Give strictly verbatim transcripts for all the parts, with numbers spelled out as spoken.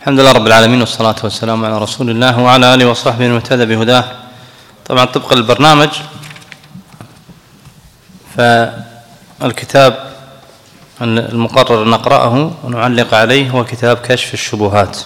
الحمد لله رب العالمين، والصلاة والسلام على رسول الله وعلى آله وصحبه المهتدى بهداه. طبعا طبق البرنامج فالكتاب المقرر نقرأه ونعلق عليه هو كتاب كشف الشبهات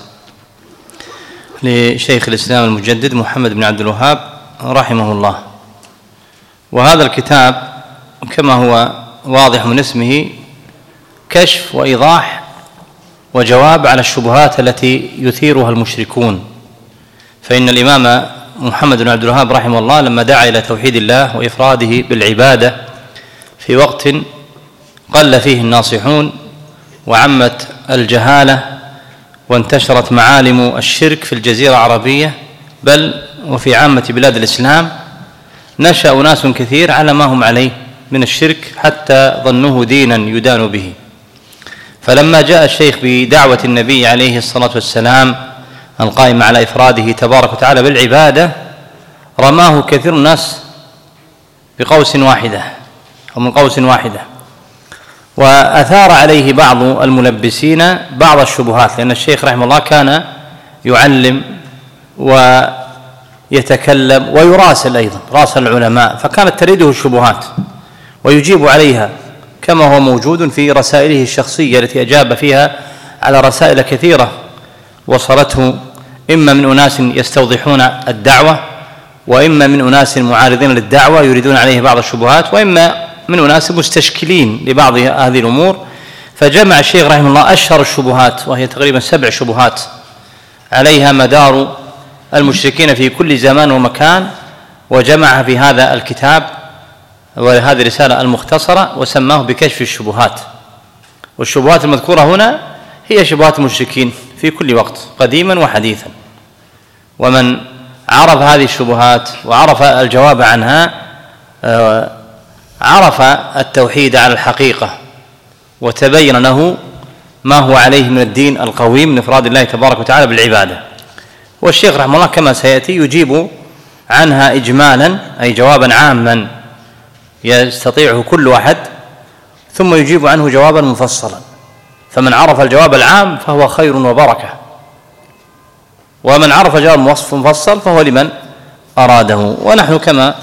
لشيخ الإسلام المجدد محمد بن عبد الوهاب رحمه الله. وهذا الكتاب كما هو واضح من اسمه كشف وإيضاح وجواب على الشبهات التي يثيرها المشركون. فإن الإمام محمد بن عبد الوهاب رحمه الله لما دعا إلى توحيد الله وإفراده بالعبادة في وقت قل فيه الناصحون وعمت الجهالة وانتشرت معالم الشرك في الجزيرة العربية بل وفي عامة بلاد الإسلام، نشأ ناس كثير على ما هم عليه من الشرك حتى ظنوه دينا يدان به. فلما جاء الشيخ بدعوة النبي عليه الصلاة والسلام القائم على إفراده تبارك وتعالى بالعبادة، رماه كثير الناس بقوس واحدة أو من قوس واحدة، وأثار عليه بعض الملبسين بعض الشبهات، لأن الشيخ رحمه الله كان يعلم ويتكلم ويراسل أيضا، راسل العلماء، فكانت تريده الشبهات ويجيب عليها كما هو موجود في رسائله الشخصية التي أجاب فيها على رسائل كثيرة وصلته إما من أناس يستوضحون الدعوة، وإما من أناس معارضين للدعوة يريدون عليه بعض الشبهات، وإما من أناس مستشكلين لبعض هذه الأمور. فجمع الشيخ رحمه الله أشهر الشبهات، وهي تقريبا سبع شبهات عليها مدار المشركين في كل زمان ومكان، وجمعها في هذا الكتاب وهذه الرسالة المختصرة وسماه بكشف الشبهات. والشبهات المذكورة هنا هي شبهات المشركين في كل وقت قديما وحديثا، ومن عرف هذه الشبهات وعرف الجواب عنها عرف التوحيد على الحقيقة وتبين له ما هو عليه من الدين القويم من إفراد الله تبارك وتعالى بالعبادة. والشيخ رحمه الله كما سيأتي يجيب عنها إجمالا، أي جوابا عاما يستطيعه كل أحد، ثم يجيب عنه جوابا مفصلا. فمن عرف الجواب العام فهو خير وبركة، ومن عرف جواب مفصل فهو لمن أراده. ونحن كما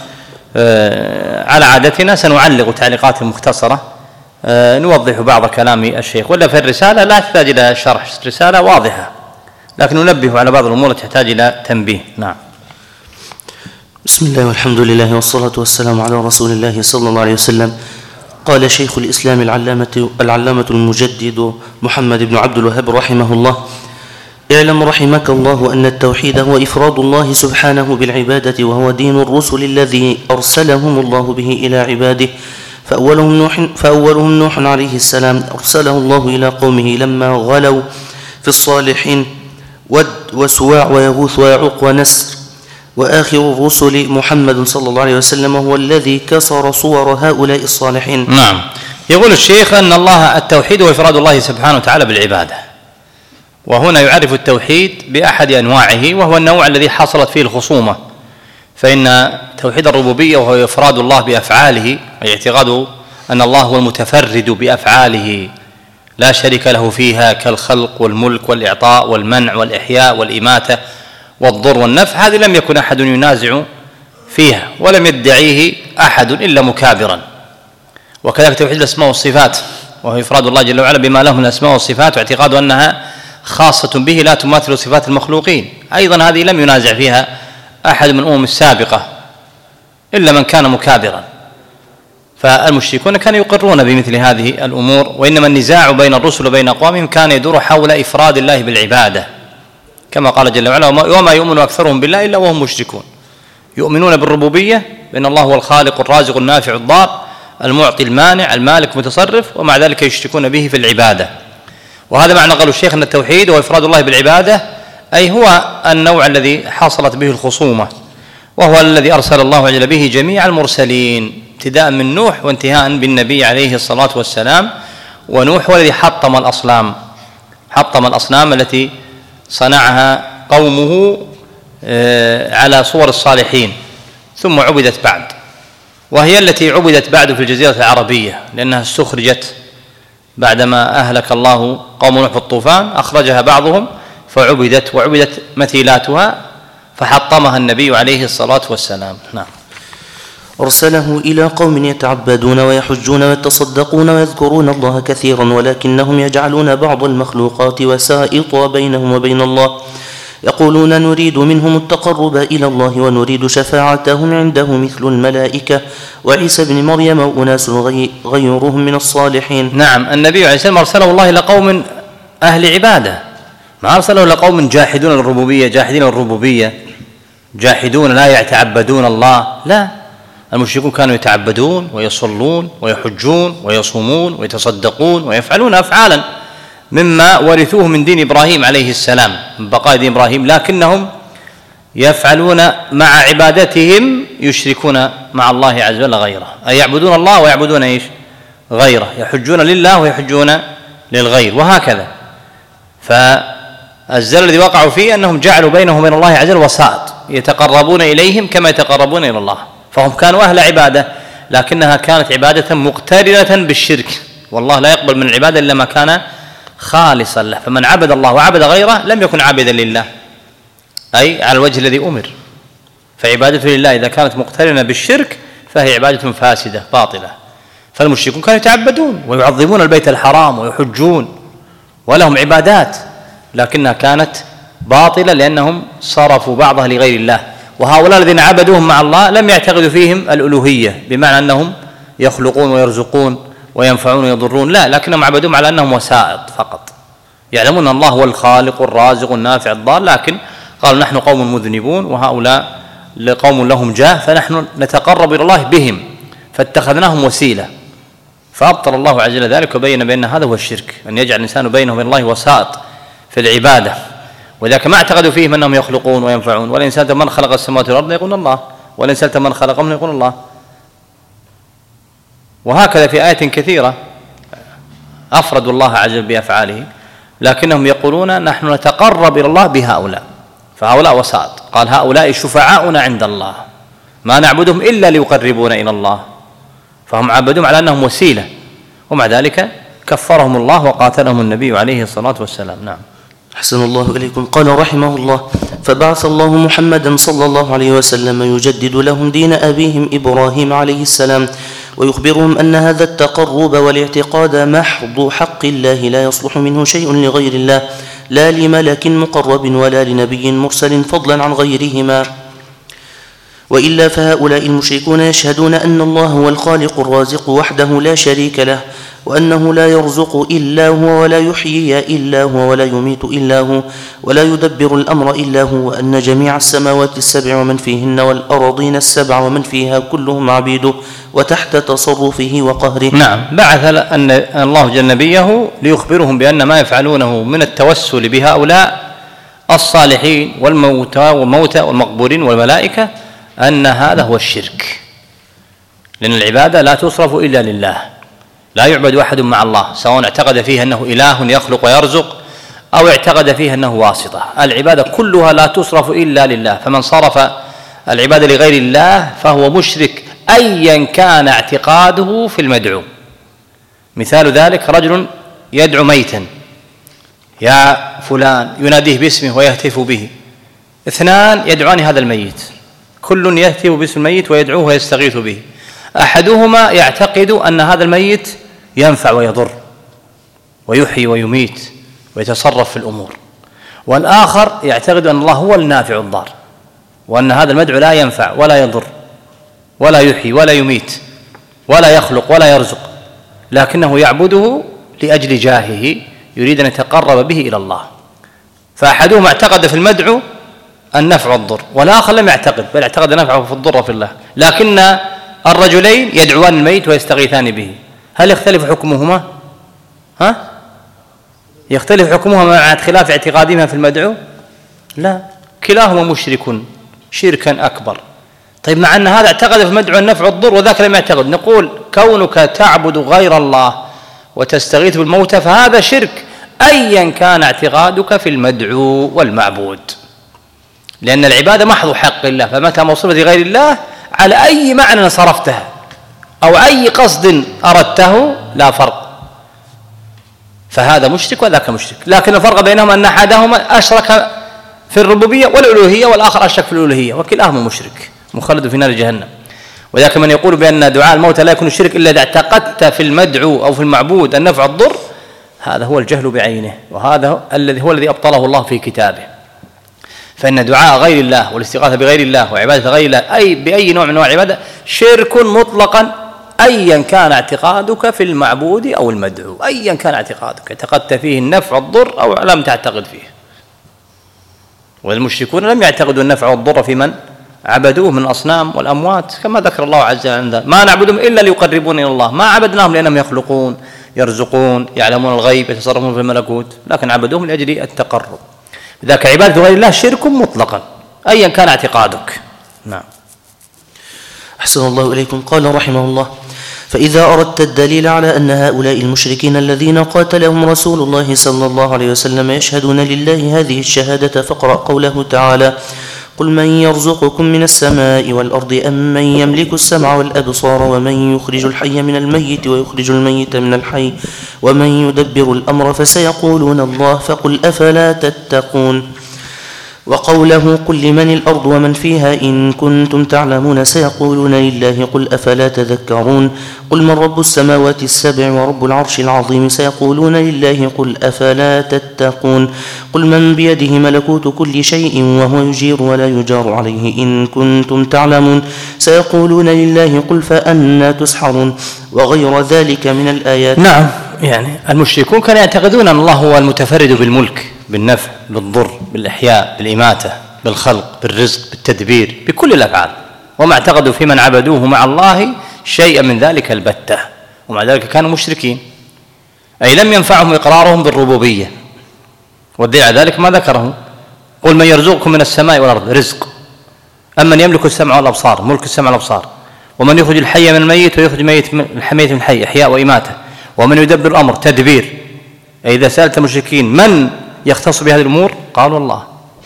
على عادتنا سنعلق تعليقات مختصرة نوضح بعض كلام الشيخ، ولا في الرسالة لا تحتاج إلى شرح، رسالة واضحة، لكن ننبه على بعض الأمور التي تحتاج إلى تنبيه. نعم. بسم الله والحمد لله والصلاة والسلام على رسول الله صلى الله عليه وسلم. قال شيخ الإسلام العلامة, العلامة المجدد محمد بن عبد الوهاب رحمه الله: اعلم رحمك الله أن التوحيد هو إفراد الله سبحانه بالعبادة، وهو دين الرسل الذي أرسلهم الله به إلى عباده. فأولهم نوح, فأولهم نوح عليه السلام أرسله الله إلى قومه لما غلوا في الصالحين ود وسواع ويغوث ويعوق ونسر. وآخر الرسل محمد صلى الله عليه وسلم هو الذي كسر صور هؤلاء الصالحين. نعم. يقول الشيخ أن الله التوحيد هو إفراد الله سبحانه وتعالى بالعبادة، وهنا يعرف التوحيد بأحد أنواعه، وهو النوع الذي حصلت فيه الخصومة. فإن توحيد الربوبية وهو إفراد الله بأفعاله، أي اعتقاد أن الله هو المتفرد بأفعاله لا شريك له فيها كالخلق والملك والإعطاء والمنع والإحياء والإماتة والضر والنفع، هذه لم يكن أحد ينازع فيها ولم يدعيه أحد إلا مكابرا. وكذلك توحيد الأسماء والصفات، وهو إفراد الله جل وعلا بما له من الأسماء والصفات واعتقاد أنها خاصة به لا تماثل صفات المخلوقين، أيضا هذه لم ينازع فيها أحد من الأمم السابقة إلا من كان مكابرا. فالمشركون كانوا يقرون بمثل هذه الأمور، وإنما النزاع بين الرسل وبين أقوامهم كان يدور حول إفراد الله بالعبادة، كما قال جل وعلا: وما يؤمن أكثرهم بالله إلا وهم مشركون. يؤمنون بالربوبية بأن الله هو الخالق الرازق النافع الضار المعطي المانع المالك المتصرف، ومع ذلك يشركون به في العبادة. وهذا معنى قال الشيخ أن التوحيد هو إفراد الله بالعبادة، أي هو النوع الذي حصلت به الخصومة، وهو الذي أرسل الله جل به جميع المرسلين ابتداء من نوح وانتهاء بالنبي عليه الصلاة والسلام. ونوح هو الذي حطم الأصنام حطم الأصنام التي صنعها قومه على صور الصالحين، ثم عبدت بعد، وهي التي عبدت بعد في الجزيرة العربية، لأنها استخرجت بعدما أهلك الله قوم نوح في الطوفان، أخرجها بعضهم فعبدت وعبدت مثيلاتها فحطمها النبي عليه الصلاة والسلام. نعم. أرسله إلى قوم يتعبدون ويحجون ويتصدقون ويذكرون الله كثيرا ولكنهم يجعلون بعض المخلوقات وسائط بينهم وبين الله، يقولون نريد منهم التقرب إلى الله ونريد شفاعتهم عنده مثل الملائكة وعيسى بن مريم وأناس غيرهم من الصالحين. نعم. النبي عليه الصلاة والسلام أرسله الله إلى قوم أهل عبادة، ما أرسله إلى قوم جاحدون الربوبية جاحدين الربوبية جاحدون لا يتعبدون الله، لا. المشركون كانوا يتعبدون ويصلون ويحجون ويصومون ويتصدقون ويفعلون أفعالا مما ورثوه من دين إبراهيم عليه السلام، من بقاء دين إبراهيم، لكنهم يفعلون مع عبادتهم يشركون مع الله عز وجل غيره، أي يعبدون الله ويعبدون إيش؟ غيره، يحجون لله ويحجون للغير، وهكذا. فالزلل الذي وقعوا فيه أنهم جعلوا بينهم وبين الله عز وجل وسائط يتقربون إليهم كما يتقربون إلى الله، فهم كانوا أهل عبادة لكنها كانت عبادة مقترنة بالشرك، والله لا يقبل من العبادة إلا ما كان خالصا له، فمن عبد الله وعبد غيره لم يكن عابدا لله، أي على الوجه الذي أمر. فعبادته لله إذا كانت مقترنة بالشرك فهي عبادة فاسدة باطلة. فالمشركون كانوا يتعبدون ويعظمون البيت الحرام ويحجون ولهم عبادات، لكنها كانت باطلة لأنهم صرفوا بعضها لغير الله. وهؤلاء الذين عبدوهم مع الله لم يعتقدوا فيهم الألوهية بمعنى أنهم يخلقون ويرزقون وينفعون ويضرون، لا، لكنهم عبدوهم على أنهم وسائط فقط، يعلمون أن الله هو الخالق الرازق النافع الضار، لكن قالوا نحن قوم مذنبون وهؤلاء قوم لهم جاه فنحن نتقرب إلى الله بهم، فاتخذناهم وسيلة. فأبطل الله عز وجل ذلك وبين بأن هذا هو الشرك، أن يجعل الإنسان بينه وبين الله وسائط في العبادة. وذاك ما اعتقدوا فيهم أنهم يخلقون وينفعون. ولئن سألت من خلق السماوات والأرض يقول الله، ولئن سألت من خلقهم يقول الله. وهكذا في آيات كثيرة أفردوا الله عز وجل بأفعاله، لكنهم يقولون نحن نتقرب إلى الله بهؤلاء، فهؤلاء وسائط. قال هؤلاء شفعاؤنا عند الله ما نعبدهم إلا ليقربونا إلى الله، فهم عبدهم على أنهم وسيلة، ومع ذلك كفرهم الله وقاتلهم النبي عليه الصلاة والسلام. نعم. أحسن الله إليكم. قال رحمه الله: فبعث الله محمدا صلى الله عليه وسلم يجدد لهم دين أبيهم إبراهيم عليه السلام، ويخبرهم أن هذا التقرب والاعتقاد محض حق الله لا يصلح منه شيء لغير الله، لا لملك مقرب ولا لنبي مرسل فضلا عن غيرهما. وإلا فهؤلاء المشركون يشهدون أن الله هو الخالق الرازق وحده لا شريك له، وأنه لا يرزق إلا هو ولا يحيي إلا هو ولا يميت إلا هو ولا يدبر الأمر إلا هو، وأن جميع السماوات السبع ومن فيهن والأرضين السبع ومن فيها كلهم عبيده وتحت تصرفه وقهره. نعم. بعث أن الله جل نبيه ليخبرهم بأن ما يفعلونه من التوسل بهؤلاء الصالحين والموتى والموتى والمقبورين والملائكة أن هذا هو الشرك، لأن العبادة لا تصرف إلا لله، لا يعبد أحد مع الله، سواء اعتقد فيه أنه إله يخلق ويرزق أو اعتقد فيه أنه واسطة. العبادة كلها لا تصرف إلا لله، فمن صرف العبادة لغير الله فهو مشرك أيا كان اعتقاده في المدعو. مثال ذلك رجل يدعو ميتا يا فلان، يناديه باسمه ويهتف به، اثنان يدعوان هذا الميت، كل يهتف باسم الميت ويدعوه ويستغيث به، أحدهما يعتقد أن هذا الميت ينفع ويضر ويحيي ويميت ويتصرف في الأمور، والآخر يعتقد أن الله هو النافع الضار، وأن هذا المدعو لا ينفع ولا يضر ولا يحيي ولا يميت ولا يخلق ولا يرزق، لكنه يعبده لأجل جاهه، يريد أن يتقرب به إلى الله. فأحدهما اعتقد في المدعو النفع والضر، والآخر لم يعتقد، بل اعتقد نفعه في الضر في الله، لكن الرجلين يدعوان الميت ويستغيثان به، هل يختلف حكمهما؟ ها؟ يختلف حكمهما مع خلاف اعتقادهما في المدعو؟ لا، كلاهما مشرك شركا أكبر. طيب مع أن هذا اعتقد في المدعو النفع والضر وذاك لم يعتقد، نقول كونك تعبد غير الله وتستغيث بالموتى فهذا شرك أيا كان اعتقادك في المدعو والمعبود، لأن العبادة محض حق الله، فمتى ما صرفت لغير الله على أي معنى صرفتها أو أي قصد أردته لا فرق. فهذا مشرك وذاك مشرك، لكن الفرق بينهما أن أحدهما أشرك في الربوبية والألوهية والآخر أشرك في الألوهية، وكلاهما مشرك مخلد في نار جهنم. وذاك من يقول بأن دعاء الموتى لا يكون شرك إلا إذا اعتقدت في المدعو أو في المعبود النفع الضر، هذا هو الجهل بعينه، وهذا الذي هو الذي أبطله الله في كتابه. فإن دعاء غير الله والاستغاثة بغير الله وعبادة غير الله أي بأي نوع من أنواع العبادة شرك مطلقا، أيا كان اعتقادك في المعبود أو المدعو، أيا كان اعتقادك، اعتقدت فيه النفع الضر أو لم تعتقد فيه. والمشركون لم يعتقدوا النفع والضر في من عبدوه من الأصنام والأموات، كما ذكر الله عز وجل: ما نعبدهم إلا ليقربون إلى الله، ما عبدناهم لأنهم يخلقون يرزقون يعلمون الغيب يتصرفون في الملكوت، لكن عبدوهم لأجل التقرب. ذاك عبادة غير الله شرك مطلقا أيا كان اعتقادك. نعم. أحسن الله إليكم. قال رحمه الله: فإذا أردت الدليل على أن هؤلاء المشركين الذين قاتلهم رسول الله صلى الله عليه وسلم يشهدون لله هذه الشهادة فاقرأ قوله تعالى: قل من يرزقكم من السماء والأرض أم من يملك السمع والأبصار ومن يخرج الحي من الميت ويخرج الميت من الحي ومن يدبر الأمر فسيقولون الله فقل أفلا تتقون. وقوله: قل لمن الأرض ومن فيها إن كنتم تعلمون سيقولون لله قل أفلا تذكرون. قل من رب السماوات السبع ورب العرش العظيم سيقولون لله قل أفلا تتقون. قل من بيده ملكوت كل شيء وهو يجير ولا يجار عليه إن كنتم تعلمون سيقولون لله قل فأنى تسحرون. وغير ذلك من الآيات. نعم، يعني المشركون كانوا يعتقدون أن الله هو المتفرد بالملك، بالنفع، بالضر، بالإحياء، بالإماتة، بالخلق، بالرزق، بالتدبير، بكل الأفعال، وما اعتقدوا في من عبدوه مع الله شيئا من ذلك البتة، ومع ذلك كانوا مشركين، أي لم ينفعهم إقرارهم بالربوبية. والدليل على ذلك ما ذكره: قل من يرزقكم من السماء والأرض، رزق، أمن يملك السمع والأبصار، ملك السمع والأبصار، ومن يخرج الحي من الميت ويخرج الميت من الحي، إحياء وإماتة، ومن يدبر الأمر، تدبير. أي إذا سألت المشركين من يختص بهذه الأمور قالوا الله.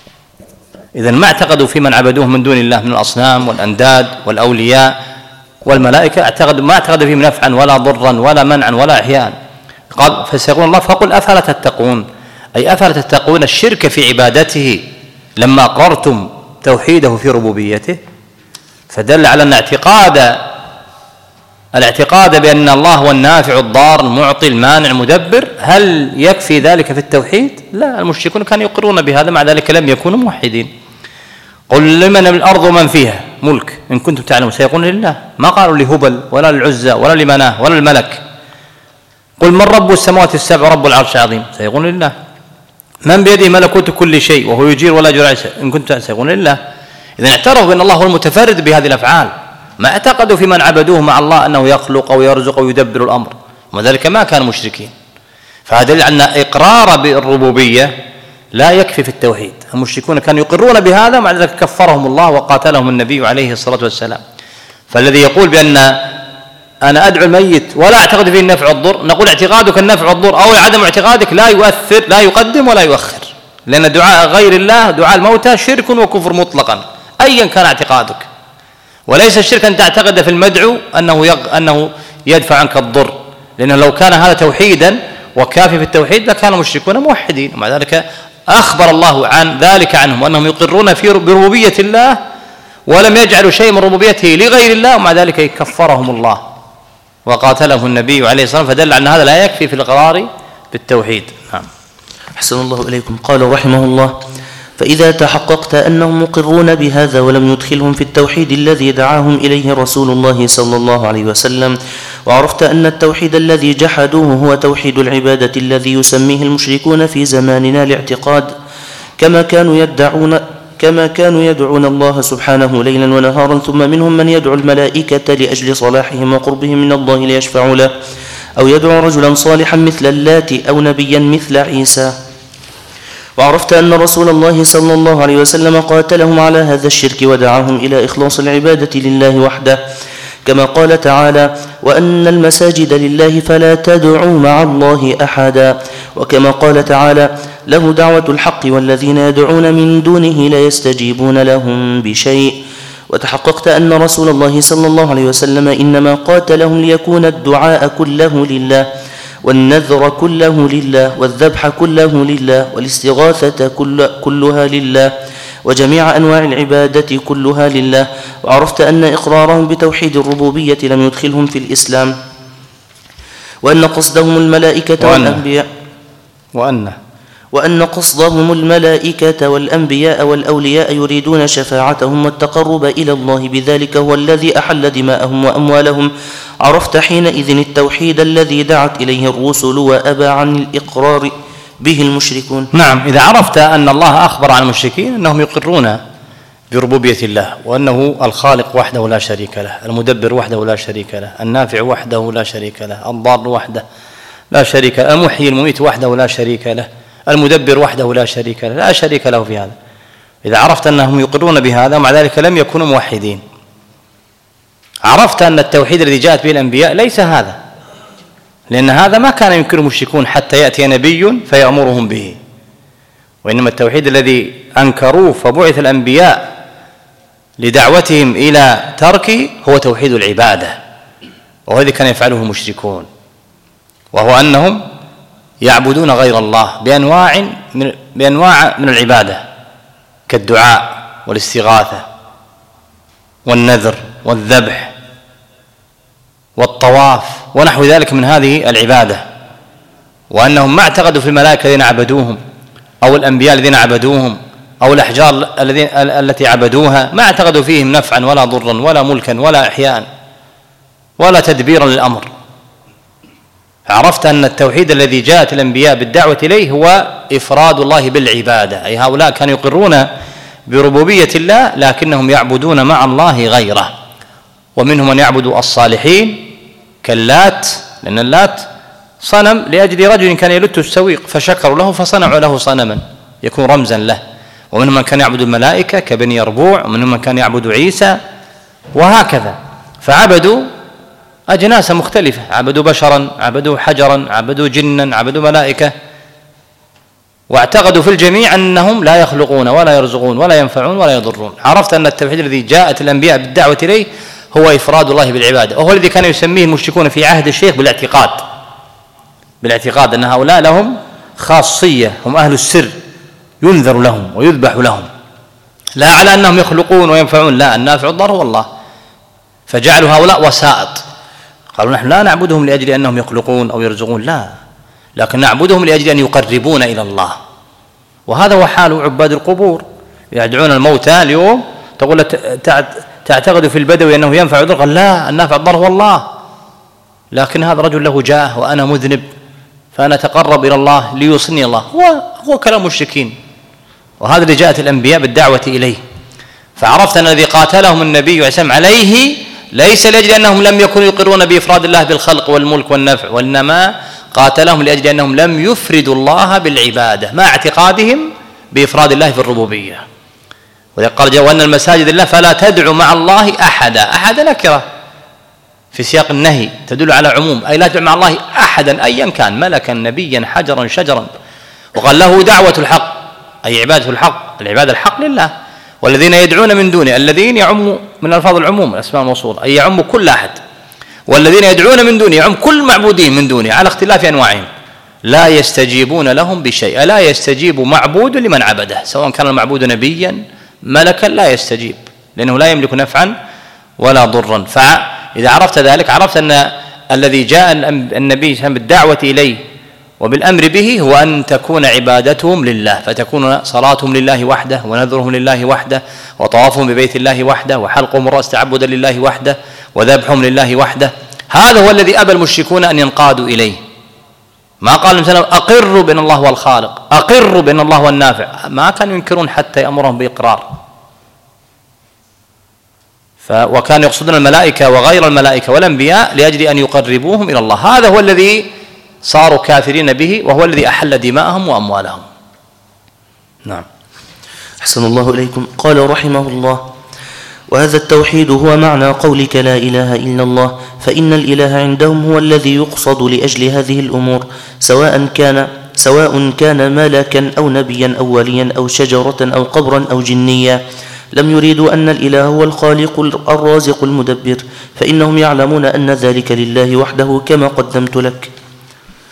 إذن ما اعتقدوا في من عبدوه من دون الله من الأصنام والأنداد والأولياء والملائكة، اعتقدوا ما اعتقدوا فيهم نفعا ولا ضرا ولا منعا ولا إحياء. قال فسيقول الله فقل أفلا تتقون، أي أفلا تتقون الشرك في عبادته لما أقررتم توحيده في ربوبيته. فدل على أن اعتقاد الاعتقاد بأن الله هو النافع الضار المعطي المانع المدبر هل يكفي ذلك في التوحيد؟ لا، المشركون كانوا يقرون بهذا، مع ذلك لم يكونوا موحدين. قل لمن الأرض ومن فيها ملك إن كنتم تعلمون سيقولون لله، ما قالوا لهبل ولا للعزى ولا لمناه ولا الملك. قل من رب السماوات السبع ورب العرش العظيم سيقولون لله. من بيده ملكوت كل شيء وهو يجير ولا يجير إن كنتم سيقولون لله. إذن اعترفوا بأن الله هو المتفرد بهذه الأفعال، ما اعتقدوا في من عبدوه مع الله أنه يخلق أو يرزق أو يدبر الأمر، وذلك ما كانوا مشركين. فهذا دليل على أن إقرار بالربوبية لا يكفي في التوحيد. المشركون كانوا يقرون بهذا، مع ذلك كفرهم الله وقاتلهم النبي عليه الصلاة والسلام. فالذي يقول بأن أنا أدعو الميت ولا أعتقد فيه النفع والضر، نقول اعتقادك النفع والضر أو عدم اعتقادك لا يؤثر، لا يقدم ولا يؤخر، لأن دعاء غير الله دعاء الموتى شرك وكفر مطلقا أيا كان اعتقادك. وليس الشرك أن تعتقد في المدعو أنه يغ... أنه يدفع عنك الضر، لأنه لو كان هذا توحيدا وكافي في التوحيد لكانوا مشركون موحدين. ومع ذلك أخبر الله عن ذلك عنهم أنهم يقرون في بربوبية الله ولم يجعلوا شيء من ربوبيته لغير الله، ومع ذلك يكفرهم الله وقاتلهم النبي عليه الصلاة والسلام. فدل أن هذا لا يكفي في الإقرار بالتوحيد. نعم. أحسن الله إليكم. قال رحمه الله: فإذا تحققت أنهم مقرون بهذا ولم يدخلهم في التوحيد الذي دعاهم إليه رسول الله صلى الله عليه وسلم، وعرفت أن التوحيد الذي جحدوه هو توحيد العبادة الذي يسميه المشركون في زماننا الاعتقاد، كما كانوا يدعون كما كانوا يدعون الله سبحانه ليلا ونهارا، ثم منهم من يدعو الملائكة لأجل صلاحهم وقربهم من الله ليشفعوا له، أو يدعو رجلا صالحا مثل اللات أو نبيا مثل عيسى. وعرفت أن رسول الله صلى الله عليه وسلم قاتلهم على هذا الشرك ودعاهم إلى إخلاص العبادة لله وحده، كما قال تعالى: وأن المساجد لله فلا تدعوا مع الله أحدا، وكما قال تعالى: له دعوة الحق والذين يدعون من دونه لا يستجيبون لهم بشيء. وتحققت أن رسول الله صلى الله عليه وسلم إنما قاتلهم ليكون الدعاء كله لله، والنذر كله لله، والذبح كله لله، والاستغاثة كل كلها لله، وجميع أنواع العبادة كلها لله. وعرفت أن إقرارهم بتوحيد الربوبية لم يدخلهم في الإسلام، وأن قصدهم الملائكة وأن والأنبياء وأن وأن قصدهم الملائكة والأنبياء والأولياء يريدون شفاعتهم والتقرب إلى الله بذلك هو الذي أحل دماءهم وأموالهم. عرفت حينئذ التوحيد الذي دعت إليه الرسل وأبى عن الإقرار به المشركون. نعم، إذا عرفت أن الله أخبر عن المشركين أنهم يقرون بربوبية الله، وأنه الخالق وحده لا شريك له، المدبر وحده لا شريك له، النافع وحده لا شريك له، الضار وحده لا شريك له، المحيي المميت وحده لا شريك له، المدبر وحده لا شريك له، لا شريك له في هذا. إذا عرفت أنهم يقرون بهذا ومع ذلك لم يكونوا موحدين، عرفت أن التوحيد الذي جاءت به الأنبياء ليس هذا، لأن هذا ما كان ينكر المشركون حتى يأتي نبي فيأمرهم به، وإنما التوحيد الذي أنكروه فبعث الأنبياء لدعوتهم إلى تركه هو توحيد العبادة، وهو الذي كان يفعله المشركون، وهو أنهم يعبدون غير الله بأنواع من, بأنواع من العبادة كالدعاء والاستغاثة والنذر والذبح والطواف ونحو ذلك من هذه العبادة، وأنهم ما اعتقدوا في الملائكة الذين عبدوهم أو الأنبياء الذين عبدوهم أو الأحجار التي عبدوها، ما اعتقدوا فيهم نفعا ولا ضرا ولا ملكا ولا إحياء ولا تدبيرا للأمر. عرفت أن التوحيد الذي جاءت الأنبياء بالدعوة إليه هو إفراد الله بالعبادة، أي هؤلاء كانوا يقرون بربوبية الله لكنهم يعبدون مع الله غيره، ومنهم من يعبد الصالحين كاللات، لأن اللات صنم لأجل رجل كان يلت السويق فشكروا له فصنعوا له صنما يكون رمزا له، ومنهم من كان يعبد الملائكة كبني يربوع، ومنهم من كان يعبد عيسى، وهكذا. فعبدوا أجناس مختلفة، عبدوا بشرا، عبدوا حجرا، عبدوا جنا، عبدوا ملائكة، واعتقدوا في الجميع أنهم لا يخلقون ولا يرزقون ولا ينفعون ولا يضرون. عرفت أن التوحيد الذي جاءت الأنبياء بالدعوة إليه هو إفراد الله بالعبادة، وهو الذي كان يسميه المشركون في عهد الشيخ بالاعتقاد، بالاعتقاد أن هؤلاء لهم خاصية، هم أهل السر، ينذر لهم ويذبح لهم، لا على أنهم يخلقون وينفعون، لا، النافع الضار هو الله، فجعلوا هؤلاء وسائط. قالوا نحن لا نعبدهم لأجل أنهم يخلقون أو يرزقون، لا، لكن نعبدهم لأجل أن يقربون إلى الله. وهذا هو حال عباد القبور، يدعون الموتى اليوم، تقول تعتقد في البدوي أنه ينفع يضر، قال لا، النافع الضار هو الله، لكن هذا رجل له جاه وأنا مذنب فأنا أتقرب إلى الله ليوصلني الله، هو هو كلام مشركين. وهذا اللي جاءت الأنبياء بالدعوة إليه. فعرفت أن الذي قاتلهم النبي عليه عليه ليس لأجل أنهم لم يكونوا يقرون بإفراد الله بالخلق والملك والنفع، وإنما قاتلهم لأجل أنهم لم يفردوا الله بالعبادة مع اعتقادهم بإفراد الله في الربوبية. وقال وأن المساجد لله فلا تدعوا مع الله أحدا، أحد نكرة في سياق النهي تدل على عموم، أي لا تدعوا مع الله أحدا أيا كان، ملكا نبيا حجرا شجرا. وقال له دعوة الحق، أي عبادة الحق، العبادة الحق لله، والذين يدعون من دونه، الذين يعم من ألفاظ العموم الأسماء الموصولة، أي يعم كل أحد، والذين يدعون من دونه يعم كل معبودين من دونه على اختلاف أنواعهم، لا يستجيبون لهم بشيء، لا يستجيب معبود لمن عبده، سواء كان المعبود نبيا ملكا لا يستجيب، لأنه لا يملك نفعا ولا ضرا. فإذا عرفت ذلك عرفت أن الذي جاء النبي بالدعوة إليه وبالأمر به هو أن تكون عبادتهم لله، فتكون صلاتهم لله وحده، ونذرهم لله وحده، وطوافهم ببيت الله وحده، وحلقهم الرأس تعبدا لله وحده، وذبحهم لله وحده. هذا هو الذي أبى المشركون أن ينقادوا إليه. ما قال مثلا أقروا بأن الله هو الخالق، أقروا بأن الله هو النافع، ما كانوا ينكرون حتى يأمرهم بإقرار. وكانوا يقصدون الملائكة وغير الملائكة والأنبياء لأجل أن يقربوهم إلى الله. هذا هو الذي صاروا كافرين به، وهو الذي أحل دماءهم وأموالهم. نعم. أحسن الله إليكم. قال رحمه الله: وهذا التوحيد هو معنى قولك لا إله إلا الله، فإن الإله عندهم هو الذي يقصد لأجل هذه الأمور، سواء كان سواء كان ملكا أو نبيا أو وليا أو شجرة أو قبرا أو جنيا. لم يريدوا أن الإله هو الخالق الرازق المدبر، فإنهم يعلمون أن ذلك لله وحده كما قدمت لك.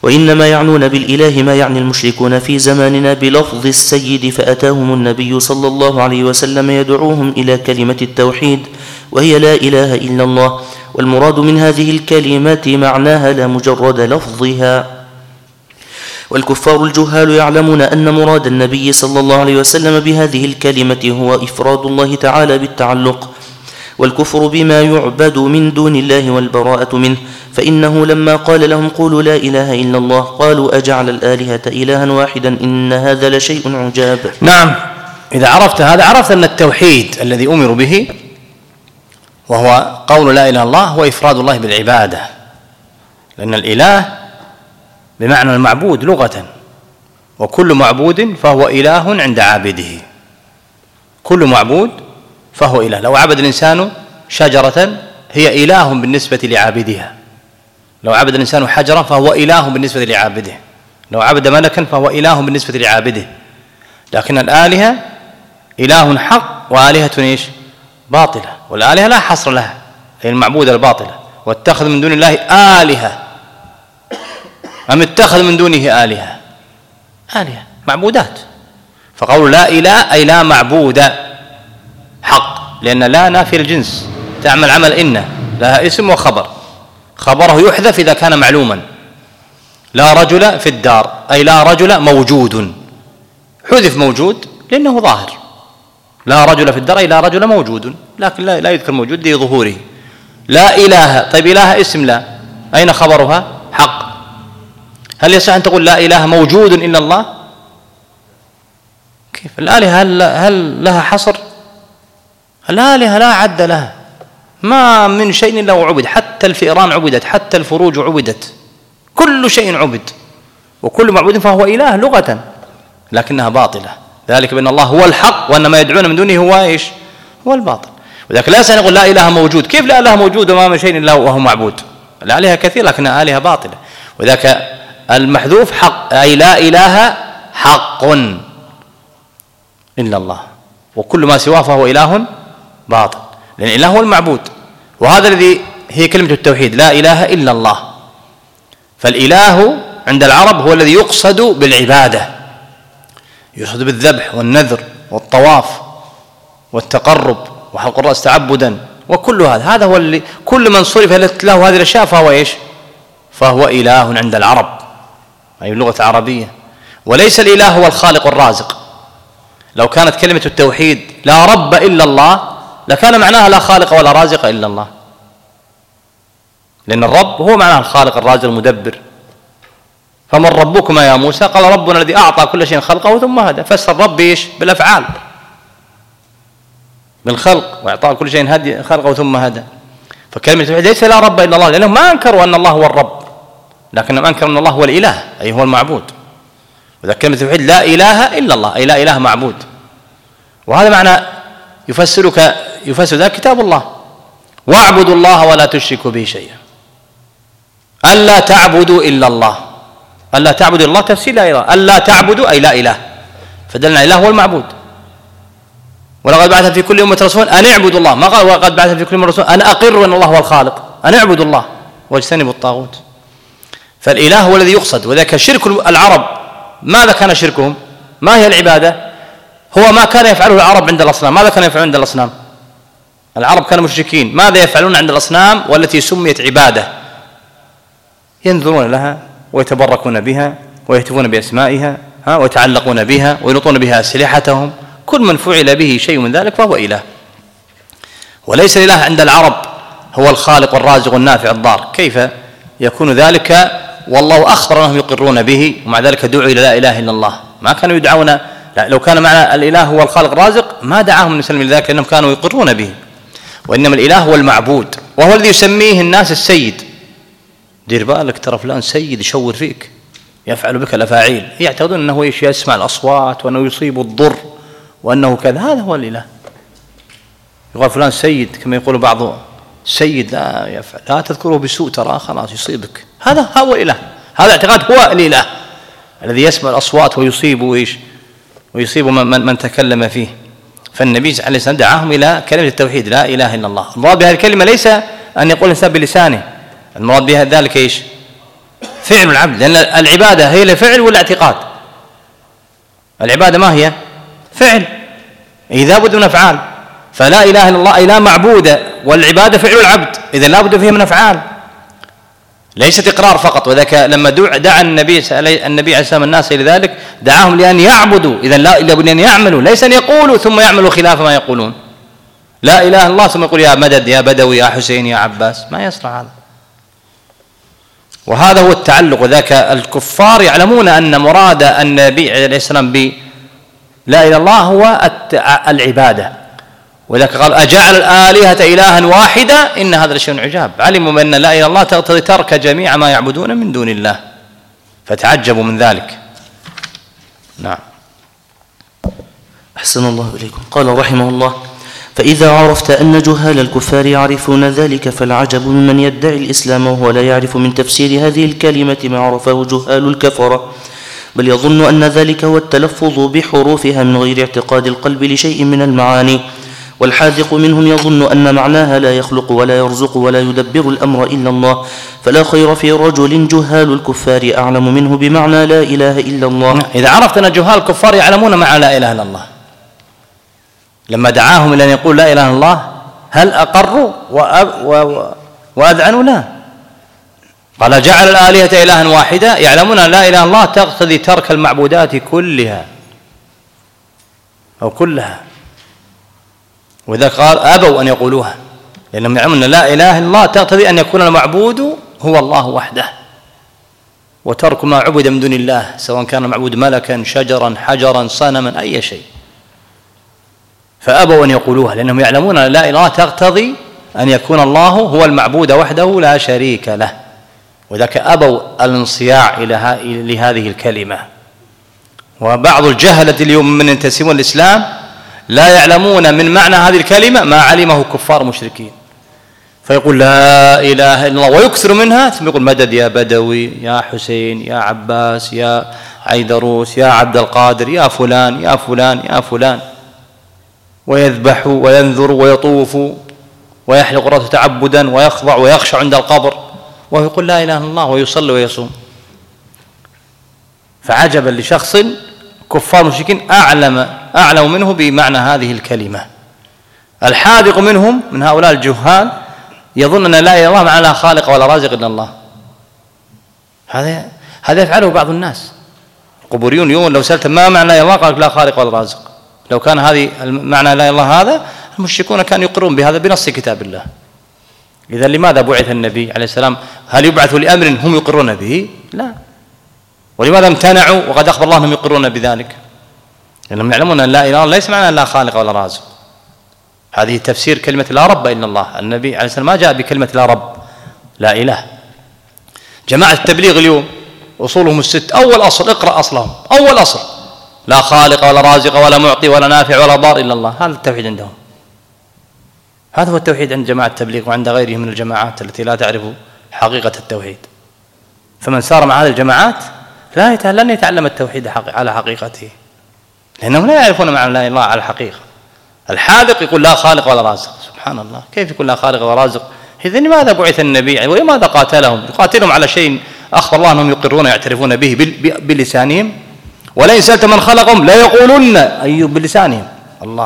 وإنما يعنون بالإله ما يعني المشركون في زماننا بلفظ السيد، فأتاهم النبي صلى الله عليه وسلم يدعوهم إلى كلمة التوحيد وهي لا إله إلا الله، والمراد من هذه الكلمة معناها لا مجرد لفظها. والكفار الجهال يعلمون أن مراد النبي صلى الله عليه وسلم بهذه الكلمة هو إفراد الله تعالى بالتعلق، والكفر بما يعبد من دون الله والبراءة منه، فإنه لما قال لهم قولوا لا إله إلا الله قالوا أجعل الآلهة إلها واحدا إن هذا لشيء عجاب. نعم، إذا عرفت هذا عرفت أن التوحيد الذي أمروا به وهو قول لا إله إلا الله هو إفراد الله بالعبادة، لأن الإله بمعنى المعبود لغة، وكل معبود فهو إله عند عابده، كل معبود فهو إله. لو عبد الإنسان شجرة هي إله بالنسبة لعابدها، لو عبد الإنسان حجرا فهو إله بالنسبة لعابده، لو عبد ملكا فهو إله بالنسبة لعابده. لكن الآلهة إله حق وآلهة إيش؟ باطلة، والآلهة لا حصر لها، هي المعبودة الباطلة. واتخذ من دون الله آلهة أم اتخذ من دونه آلهة، آلهة معبودات. فقول لا إله أي لا معبود حق، لأن لا نافي الجنس، تعمل عمل إن، لها اسم وخبر، خبره يحذف إذا كان معلوما. لا رجل في الدار أي لا رجل موجود، حذف موجود لأنه ظاهر. لا رجل في الدار أي لا رجل موجود، لكن لا, لا يذكر موجود لظهوره. لا إله، طيب إله اسم لا، أين خبرها؟ حق. هل يصح أن تقول لا إله موجود إلا الله؟ كيف الآلهة هل, هل لها حصر؟ الآلهة لا عد لها، ما من شيء إلا وعبد، حتى الفئران عبدت، حتى الفروج عبدت، كل شيء عبد، وكل معبود فهو إله لغة، لكنها باطلة. ذلك بأن الله هو الحق وأن ما يدعون من دونه هو إيش؟ هو الباطل. وذلك لا يصح أن نقول لا إله موجود. كيف لا إله موجود وما من شيء إلا وهو معبود؟ الآلهة كثير لكنها آلهة باطلة. وذلك المحذوف حق أي لا إله حق إلا الله، وكل ما سواه فهو إله باطل، لأن الإله هو المعبود. وهذا الذي هي كلمة التوحيد، لا إله إلا الله. فالإله عند العرب هو الذي يقصد بالعبادة، يقصد بالذبح والنذر والطواف والتقرب وحلق الرأس تعبدا، وكل هذا هذا هو اللي كل من صرف له هذه الأشياء فهو إيش؟ فهو إله عند العرب، أي اللغة العربية. وليس الإله هو الخالق الرازق. لو كانت كلمة التوحيد لا رب إلا الله لكان معناها لا خالق ولا رازق إلا الله، لأن الرب هو معناه الخالق الرازق المدبر. فمن ربكما يا موسى؟ قال ربنا الذي أعطى كل شيء خلقه ثم هدى. فسر الرب إيش؟ بالأفعال، بالخلق وإعطاء كل شيء هدي خلقه ثم هدى. فكلمة التوحيد ليس لا رب إلا الله، لأنهم ما أنكروا أن الله هو الرب، لكنهم أنكروا أن الله هو الإله أي هو المعبود. وذا كلمة التوحيد لا إله إلا الله أي لا إله معبود. وهذا معنى يفسرك يفسر ذلك كتاب الله: واعبدوا الله ولا تشركوا به شيئا. ألا تعبدوا إلا الله، ألا تعبدوا إلا الله تفسير لا إله، ألا تعبدوا أي لا إله، فدلنا إله هو المعبود. ولقد بعث في كل أمة رسول أن اعبدوا الله، ما قال ولقد بعث في كل أمة رسول أن أقروا أن الله هو الخالق، أن اعبدوا الله واجتنبوا الطاغوت. فالإله هو الذي يقصد. وذلك شرك العرب ماذا كان شركهم؟ ما هي العبادة؟ هو ما كان يفعله العرب عند الأصنام. ماذا كانوا يفعلون عند الأصنام؟ العرب كانوا مشركين، ماذا يفعلون عند الأصنام والتي سميت عبادة؟ ينذرون لها ويتبركون بها ويهتفون بأسمائها ويتعلقون بها وينطون بها أسلحتهم. كل من فعل به شيء من ذلك فهو إله. وليس الإله عند العرب هو الخالق والرازق والنافع الضار. كيف يكون ذلك والله أخبر أنهم يقرون به ومع ذلك دعوا إلى لا إله إلا الله؟ ما كانوا يدعون. لا، لو كان معنى الإله هو الخالق الرازق ما دعاهم النبي صلى الله عليه وسلم لذلك، لأنهم كانوا يقرون به. وإنما الإله هو المعبود، وهو الذي يسميه الناس السيد. دير بالك ترى فلان سيد يشور فيك، يفعل بك الأفاعيل، يعتقدون أنه يسمع الأصوات وأنه يصيب الضر وأنه كذا. هذا هو الإله. يقول فلان سيد كما يقول بعض سيد لا يفعل، لا تذكره بسوء ترى خلاص يصيبك. هذا هو الإله. هذا اعتقاد هو الإله الذي يسمع الأصوات ويصيب إيش؟ ويصيب من, من, من تكلم فيه. فالنبي عليه الصلاة والسلام دعاهم إلى كلمة التوحيد لا إله إلا الله. المراد بهذه الكلمة ليس أن يقول الإنسان بلسانه، المراد بها ذلك إيش؟ فعل العبد، لأن العبادة هي لفعل ولا اعتقاد؟ العبادة ما هي؟ فعل، إذا بد من أفعال، فلا إله إلا الله أي لا معبود، والعبادة فعل العبد، إذا لا بد فيها من أفعال، ليست إقرار فقط. وذاك لما دعا النبي النبي عليه السلام الناس إلى ذلك دعاهم لأن يعبدوا، إذا لا بد أن يعملوا، ليس أن يقولوا ثم يعملوا خلاف ما يقولون. لا إله إلا الله ثم يقول يا مدد يا بدوي يا حسين يا عباس، ما يصلح هذا. وهذا هو التعلق. وذاك الكفار يعلمون أن مراد النبي عليه السلام ب لا إله إلا الله هو العبادة، وذاك قال أجعل الآلهة إلها واحدة إن هذا لشيء عجاب. علموا بأن لا إله إلا الله تقتضي ترك جميع ما يعبدون من دون الله، فتعجبوا من ذلك. نعم. أحسن الله إليكم. قال رحمه الله: فإذا عرفت أن جهال الكفار يعرفون ذلك فالعجب ممن يدعي الإسلام وهو لا يعرف من تفسير هذه الكلمة ما عرفه جهال الكفرة، بل يظن أن ذلك هو التلفظ بحروفها من غير اعتقاد القلب لشيء من المعاني. والحاذق منهم يظن أن معناها لا يخلق ولا يرزق ولا يدبر الأمر إلا الله، فلا خير في رجل جهال الكفار أعلم منه بمعنى لا إله إلا الله. إذا عرفت أن جهال الكفار يعلمون معنى لا إله إلا الله، لما دعاهم إلى أن يقول لا إله إلا الله هل أقروا وأذعنوا؟ لا. قال جعل الآلهة إلها واحدة، يعلمون أن لا إله إلا الله تقتضي ترك المعبودات كلها أو كلها، وإذا قال أبوا أن يقولوها، لأنهم يعلمون أن لا إله إلا الله تقتضي أن يكون المعبود هو الله وحده، وترك ما عبد من دون الله سواء كان المعبود ملكا شجرا حجرا صنما أي شيء، فأبوا أن يقولوها لأنهم يعلمون أن لا إله إلا الله تقتضي أن يكون الله هو المعبود وحده لا شريك له، وذاك أبوا الانصياع إلى هذه الكلمة. وبعض الجهلة اليوم من ينتسبون الإسلام لا يعلمون من معنى هذه الكلمة ما علمه كفار مشركين، فيقول لا إله إلا الله ويكثر منها، ثم يقول مدد يا بدوي يا حسين يا عباس يا عيدروس يا عبد القادر يا فلان يا فلان يا فلان، ويذبح وينذر ويطوف ويحلق رأسه تعبدا ويخضع ويخشع عند القبر، وهو يقول لا إله إلا الله ويصلي ويصوم. فعجبا لشخص كفار مشركين أعلم أعلم منه بمعنى هذه الكلمة. الحاذق منهم من هؤلاء الجهال يظن أن لا إله إلا الله معنى لا خالق ولا رازق إلا الله. هذا هذا يفعله بعض الناس. القبوريون يوم لو سألت ما معنى لا إله إلا الله قال لا خالق ولا رازق. لو كان هذه المعنى لا إله إلا الله هذا، المشركون كانوا يقرون بهذا بنص كتاب الله. إذا لماذا بعث النبي عليه السلام؟ هل يبعث لأمر هم يقرون به؟ لا. ولماذا امتنعوا وقد أخبر الله أنهم يقرون بذلك؟ لأنهم يعلمون أن لا إله إلا الله ليس معنى لا خالق ولا رازق. هذه تفسير كلمة لا رب إلا الله. النبي عليه السلام ما جاء بكلمة لا رب، لا إله. جماعة التبليغ اليوم أصولهم الست، أول أصل اقرأ أصلهم، أول أصل لا خالق ولا رازق ولا معطي ولا نافع ولا ضار إلا الله. هذا التوحيد عندهم، هذا هو التوحيد عند جماعة التبليغ وعند غيرهم من الجماعات التي لا تعرف حقيقة التوحيد. فمن سار مع هذه الجماعات لا لن يتعلم التوحيد على حقيقته، لأنهم لا يعرفون معنى لا إله إلا الله على الحقيقة. الحاذق يقول لا خالق ولا رازق، سبحان الله، كيف يكون لا خالق ولا رازق؟ إذا لماذا بعث النبي ولماذا قاتلهم؟ يقاتلهم على شيء أخبر الله أنهم يقرون يعترفون به بلسانهم، ولئن سألت من خلقهم لا يقولون أي بلسانهم. الله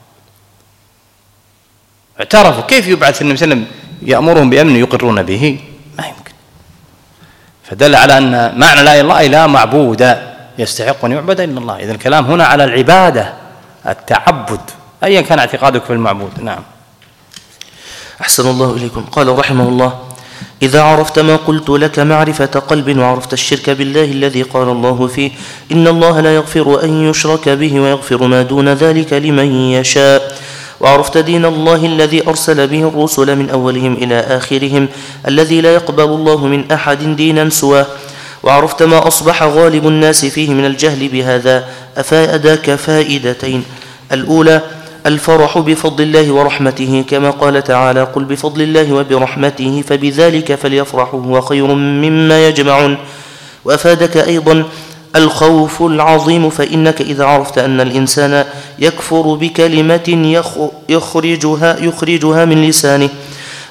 اعترفوا، كيف يبعث النبي صلى الله عليه وسلم يأمرهم بأمن يقرون به؟ ما يمكن. فدل على أن معنى لا إله إلا الله لا معبود يستحق أن يعبد إلا الله. إذا الكلام هنا على العبادة، التعبد، أيا كان اعتقادك في المعبود. نعم. أحسن الله إليكم. قال رحمه الله: إذا عرفت ما قلت لك معرفة قلب وعرفت الشرك بالله الذي قال الله فيه إن الله لا يغفر أن يشرك به ويغفر ما دون ذلك لمن يشاء، وعرفت دين الله الذي أرسل به الرسل من أولهم إلى آخرهم الذي لا يقبل الله من أحد دينا سواه، وعرفت ما أصبح غالب الناس فيه من الجهل بهذا، أفادك فائدتين: الأولى الفرح بفضل الله ورحمته كما قال تعالى: قل بفضل الله وبرحمته فبذلك فليفرحوا هو خير مما يجمعون. وأفادك أيضا الخوف العظيم، فإنك إذا عرفت أن الإنسان يكفر بكلمة يخرجها, يخرجها من لسانه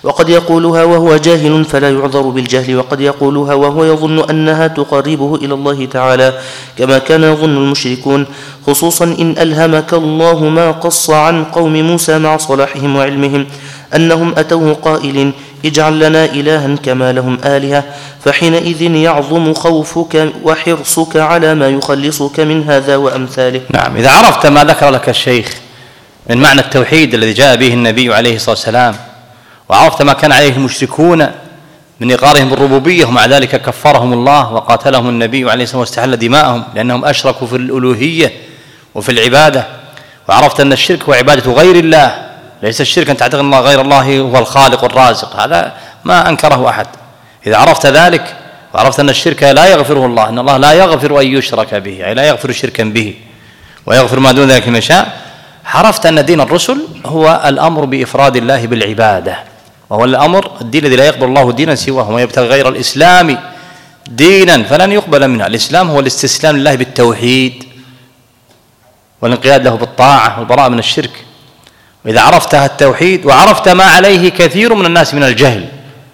وقد يقولها وهو جاهل فلا يعذر بالجهل، وقد يقولها وهو يظن أنها تقربه إلى الله تعالى كما كان يظن المشركون، خصوصا إن ألهمك الله ما قص عن قوم موسى مع صلاحهم وعلمهم أنهم أتوه قائلين اجعل لنا إلها كما لهم آلهة، فحينئذ يعظم خوفك وحرصك على ما يخلصك من هذا وأمثاله. نعم، إذا عرفت ما ذكر لك الشيخ من معنى التوحيد الذي جاء به النبي عليه الصلاة والسلام، وعرفت ما كان عليه المشركون من إقرارهم بالربوبية ومع ذلك كفرهم الله وقاتلهم النبي عليه الصلاة والسلام واستحل دماءهم لأنهم أشركوا في الألوهية وفي العبادة، وعرفت أن الشرك هو عبادة غير الله، ليس الشرك أن تعتقد أن غير الله هو الخالق والرازق، هذا ما أنكره أحد. إذا عرفت ذلك وعرفت أن الشرك لا يغفره الله، أن الله لا يغفر أن يشرك به، أي لا يغفر شركا به ويغفر ما دون ذلك لمن شاء، عرفت أن دين الرسل هو الأمر بإفراد الله بالعبادة، وهو الأمر الدين الذي لا يقبل الله دينا سواه، ومن يبتغي غير الإسلام دينا فلن يقبل منه. الإسلام هو الاستسلام لله بالتوحيد والانقياد له بالطاعة والبراءة من الشرك. وإذا عرفت التوحيد وعرفت ما عليه كثير من الناس من الجهل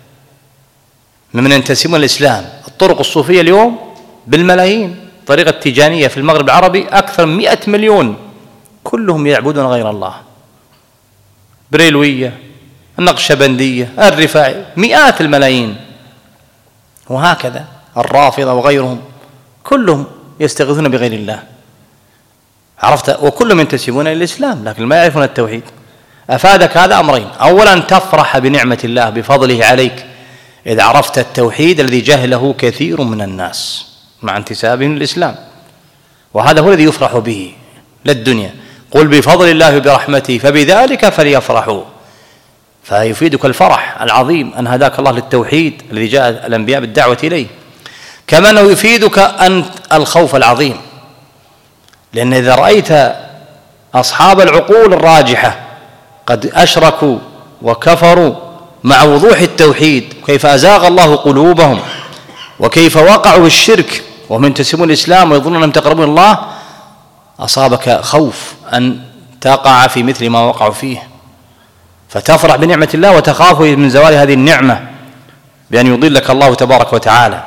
ممن ينتسبون الإسلام، الطرق الصوفية اليوم بالملايين، طريقة التيجانية في المغرب العربي أكثر من مئة مليون، كلهم يعبدون غير الله، بريلوية، النقشبندية، الرفاعي، مئات الملايين، وهكذا الرافضة وغيرهم كلهم يستغيثون بغير الله. عرفت؟ وكلهم ينتسبون إلى الإسلام لكن ما يعرفون التوحيد. أفادك هذا أمرين: أولا تفرح بنعمة الله بفضله عليك إذا عرفت التوحيد الذي جهله كثير من الناس مع انتسابهم للإسلام، وهذا هو الذي يفرح به للدنيا. قل بفضل الله وبرحمته فبذلك فليفرحوا، فيفيدك الفرح العظيم أن هداك الله للتوحيد الذي جاء الأنبياء بالدعوة إليه، كما أنه يفيدك أن الخوف العظيم، لأن إذا رأيت أصحاب العقول الراجحة قد أشركوا وكفروا مع وضوح التوحيد، كيف أزاغ الله قلوبهم وكيف وقعوا بالشرك وهم ينتسبون الإسلام ويظنون أنهم تقربون الله، أصابك خوف أن تقع في مثل ما وقعوا فيه، فتفرح بنعمة الله وتخاف من زوال هذه النعمة بأن يضلك الله تبارك وتعالى.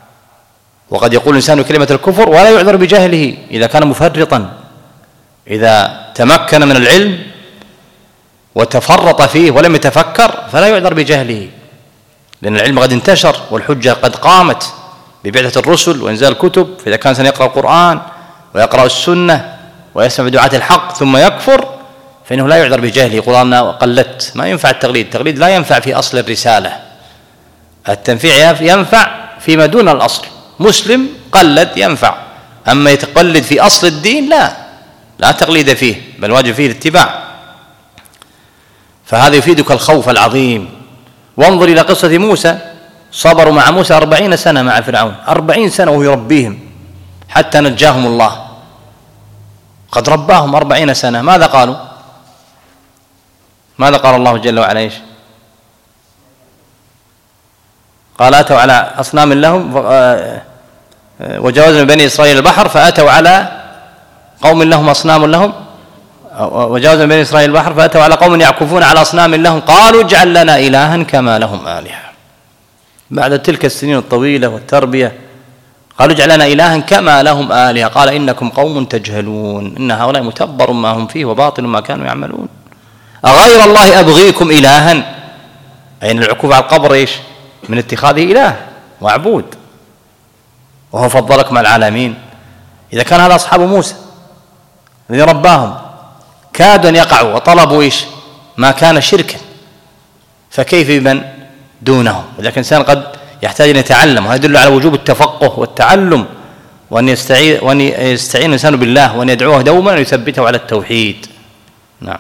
وقد يقول الإنسان كلمة الكفر ولا يعذر بجهله إذا كان مفرطا، إذا تمكن من العلم وتفرط فيه ولم يتفكر فلا يعذر بجهله، لأن العلم قد انتشر والحجة قد قامت ببعثة الرسل وإنزال الكتب. فإذا كان سيقرأ القرآن ويقرأ السنة ويسمع دعاة الحق ثم يكفر فإنه لا يعذر بجهله. يقول أنا قلدت، ما ينفع التقليد، التقليد لا ينفع في أصل الرسالة، التنفيع ينفع فيما دون الأصل. مسلم قلد ينفع، أما يتقلد في أصل الدين لا لا تقليد فيه، بل واجب فيه الاتباع. فهذا يفيدك الخوف العظيم. وانظر إلى قصة موسى، صبروا مع موسى أربعين سنة مع فرعون، أربعين سنة وهو يربيهم حتى نجاهم الله، قد رباهم أربعين سنة. ماذا قالوا؟ ماذا قال الله جل وعلا؟ إيش قال؟ أتوا على أصنام لهم وجاوزنا بني إسرائيل البحر فأتوا على قوم لهم أصنام لهم وجاوزنا بني إسرائيل البحر فأتوا على قوم يعكفون على أصنام لهم قالوا اجعل لنا إلها كما لهم آلهة. بعد تلك السنين الطويلة والتربية قالوا اجعل لنا إلها كما لهم آلهة، قال إنكم قوم تجهلون إن هؤلاء متبر ما هم فيه وباطل ما كانوا يعملون. أغير الله أبغيكم إلها، أي أن العكوف على القبر إيش؟ من اتخاذه إله وعبود، وهو فضلكم على العالمين. إذا كان هذا أصحاب موسى الذي رباهم كادوا أن يقعوا وطلبوا إيش؟ ما كان شركا، فكيف بمن دونهم؟ ولكن الإنسان قد يحتاج أن يتعلم، وهذا يدل على وجوب التفقه والتعلم، وأن يستعين, وأن يستعين الإنسان بالله وأن يدعوه دوما وأن يثبته على التوحيد. نعم.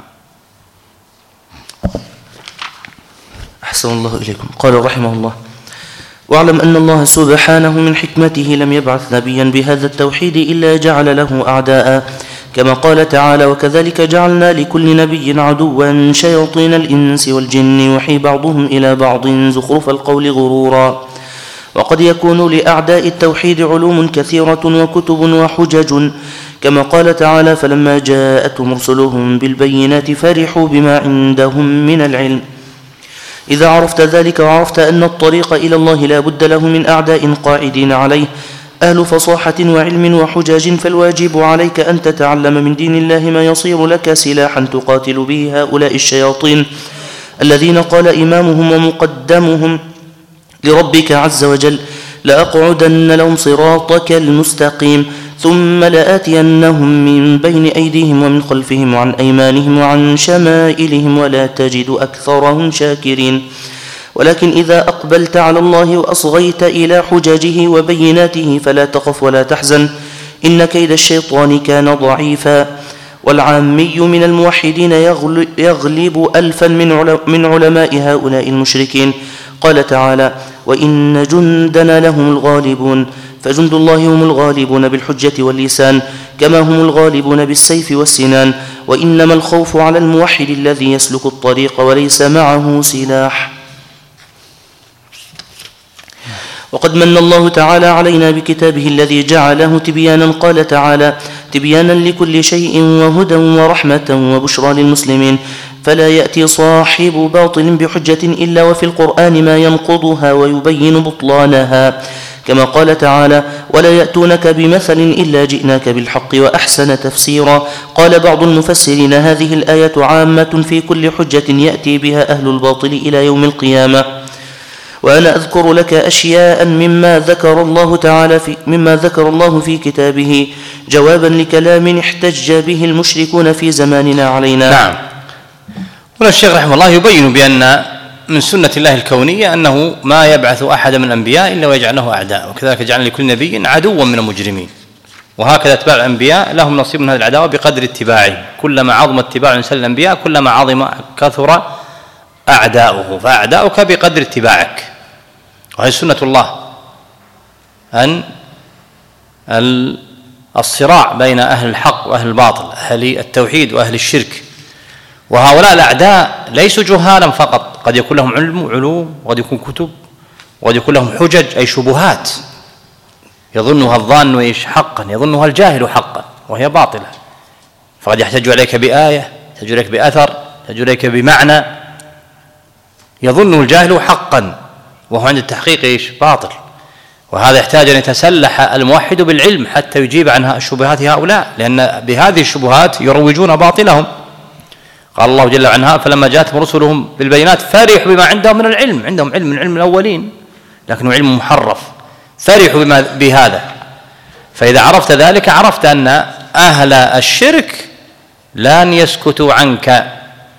أحسن الله إليكم. قال رحمه الله: واعلم أن الله سبحانه من حكمته لم يبعث نبيا بهذا التوحيد إلا جعل له أعداء، كما قال تعالى: وكذلك جعلنا لكل نبي عدوا شياطين الإنس والجن يوحي بعضهم إلى بعض زخرف القول غرورا. وقد يكون لأعداء التوحيد علوم كثيرة وكتب وحجج، كما قال تعالى: فلما جاءتهم رسلهم بالبينات فرحوا بما عندهم من العلم. إذا عرفت ذلك وعرفت أن الطريق إلى الله لا بد له من أعداء قاعدين عليه أهل فصاحة وعلم وحجاج، فالواجب عليك أن تتعلم من دين الله ما يصير لك سلاحا تقاتل به هؤلاء الشياطين الذين قال إمامهم ومقدمهم لربك عز وجل: لأقعدن لهم صراطك المستقيم ثم لآتينهم من بين أيديهم ومن خلفهم وعن أيمانهم وعن شمائلهم ولا تجد أكثرهم شاكرين. ولكن إذا أقبلت على الله وأصغيت إلى حججه وبيناته فلا تخف ولا تحزن، إن كيد الشيطان كان ضعيفا. والعامي من الموحدين يغلب ألفا من علماء هؤلاء المشركين. قال تعالى: وإن جندنا لهم الغالبون. فجند الله هم الغالبون بالحجة واللسان كما هم الغالبون بالسيف والسنان. وإنما الخوف على الموحد الذي يسلك الطريق وليس معه سلاح. وقد من الله تعالى علينا بكتابه الذي جعله تبيانا. قال تعالى: تبيانا لكل شيء وهدى ورحمة وبشرى للمسلمين. فلا يأتي صاحب باطل بحجة إلا وفي القرآن ما ينقضها ويبين بطلانها، كما قال تعالى: ولا يأتونك بمثل إلا جئناك بالحق وأحسن تفسيرا. قال بعض المفسرين: هذه الآية عامة في كل حجة يأتي بها أهل الباطل إلى يوم القيامة. وأنا أذكر لك أشياء مما ذكر الله تعالى في مما ذكر الله في كتابه جوابا لكلام احتج به المشركون في زماننا علينا. نعم. هنا الشيخ رحمه الله يبين بأن من سنة الله الكونية أنه ما يبعث أحد من الأنبياء إلا ويجعل له أعداء، وكذلك جعل لكل نبي عدوا من المجرمين، وهكذا اتباع الأنبياء لهم نصيب من هذه العداوة بقدر اتباعهم. كلما عظم اتباع الإنسان الأنبياء كلما عظم كثر أعداؤه، فأعداؤك بقدر اتباعك. وهي سنة الله أن الصراع بين أهل الحق وأهل الباطل، أهل التوحيد وأهل الشرك. وهؤلاء الأعداء ليسوا جهالا فقط، قد يكون لهم علم وعلوم، وقد يكون كتب، وقد يكون لهم حجج أي شبهات يظنها الظان ايش حقا، يظنها الجاهل حقا وهي باطلة. فقد يحتج عليك بآية، يحتج عليك بأثر، يحتج عليك بمعنى يظنه الجاهل حقا وهو عند التحقيق ايش باطل. وهذا يحتاج أن يتسلح الموحد بالعلم حتى يجيب عنها الشبهات هؤلاء، لأن بهذه الشبهات يروجون باطلهم. قال الله جل وعلا: فلما جاءتهم رسلهم بالبينات فرحوا بما عندهم من العلم. عندهم علم من علم الأولين لكنه علم محرف، فرحوا بما بهذا. فإذا عرفت ذلك عرفت أن أهل الشرك لن يسكتوا عنك،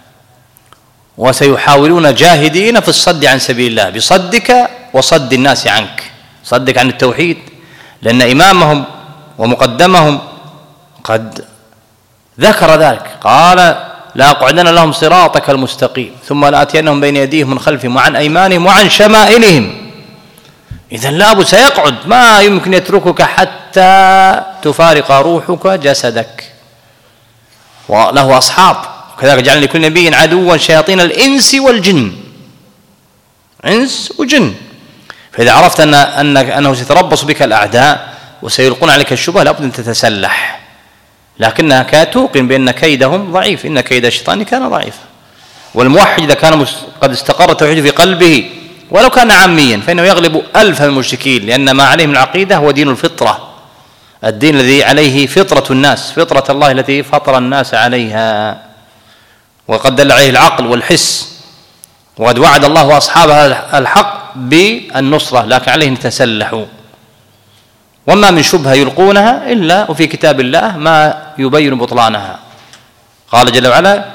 وسيحاولون جاهدين في الصد عن سبيل الله بصدك وصد الناس عنك، صدك عن التوحيد، لأن إمامهم ومقدمهم قد ذكر ذلك. قال: لأقعدن لهم صراطك المستقيم ثم لآتينهم بين يديهم من خلفهم وعن أيمانهم وعن شمائلهم. إذن لابد سيقعد، ما يمكن يتركك حتى تفارق روحك جسدك. وله أصحاب، وكذلك جعلنا لكل نبي عدوا شياطين الإنس والجن، إنس وجن. فإذا عرفت أن أنك أنه سيتربص بك الأعداء وسيلقون عليك الشبهة لابد أن تتسلح، لكنك توقن بأن كيدهم ضعيف، إن كيد الشيطان كان ضعيفا. والموحد إذا كان قد استقر التوحيد في قلبه ولو كان عاميا فإنه يغلب ألف من المشركين، لأن ما عليه من العقيدة هو دين الفطرة، الدين الذي عليه فطرة الناس، فطرة الله التي فطر الناس عليها، وقد دل عليه العقل والحس. وقد وعد الله أصحاب الحق بالنصرة، لكن عليه أن يتسلحوا. وما من شبهة يلقونها إلا وفي كتاب الله ما يبين بطلانها. قال جل وعلا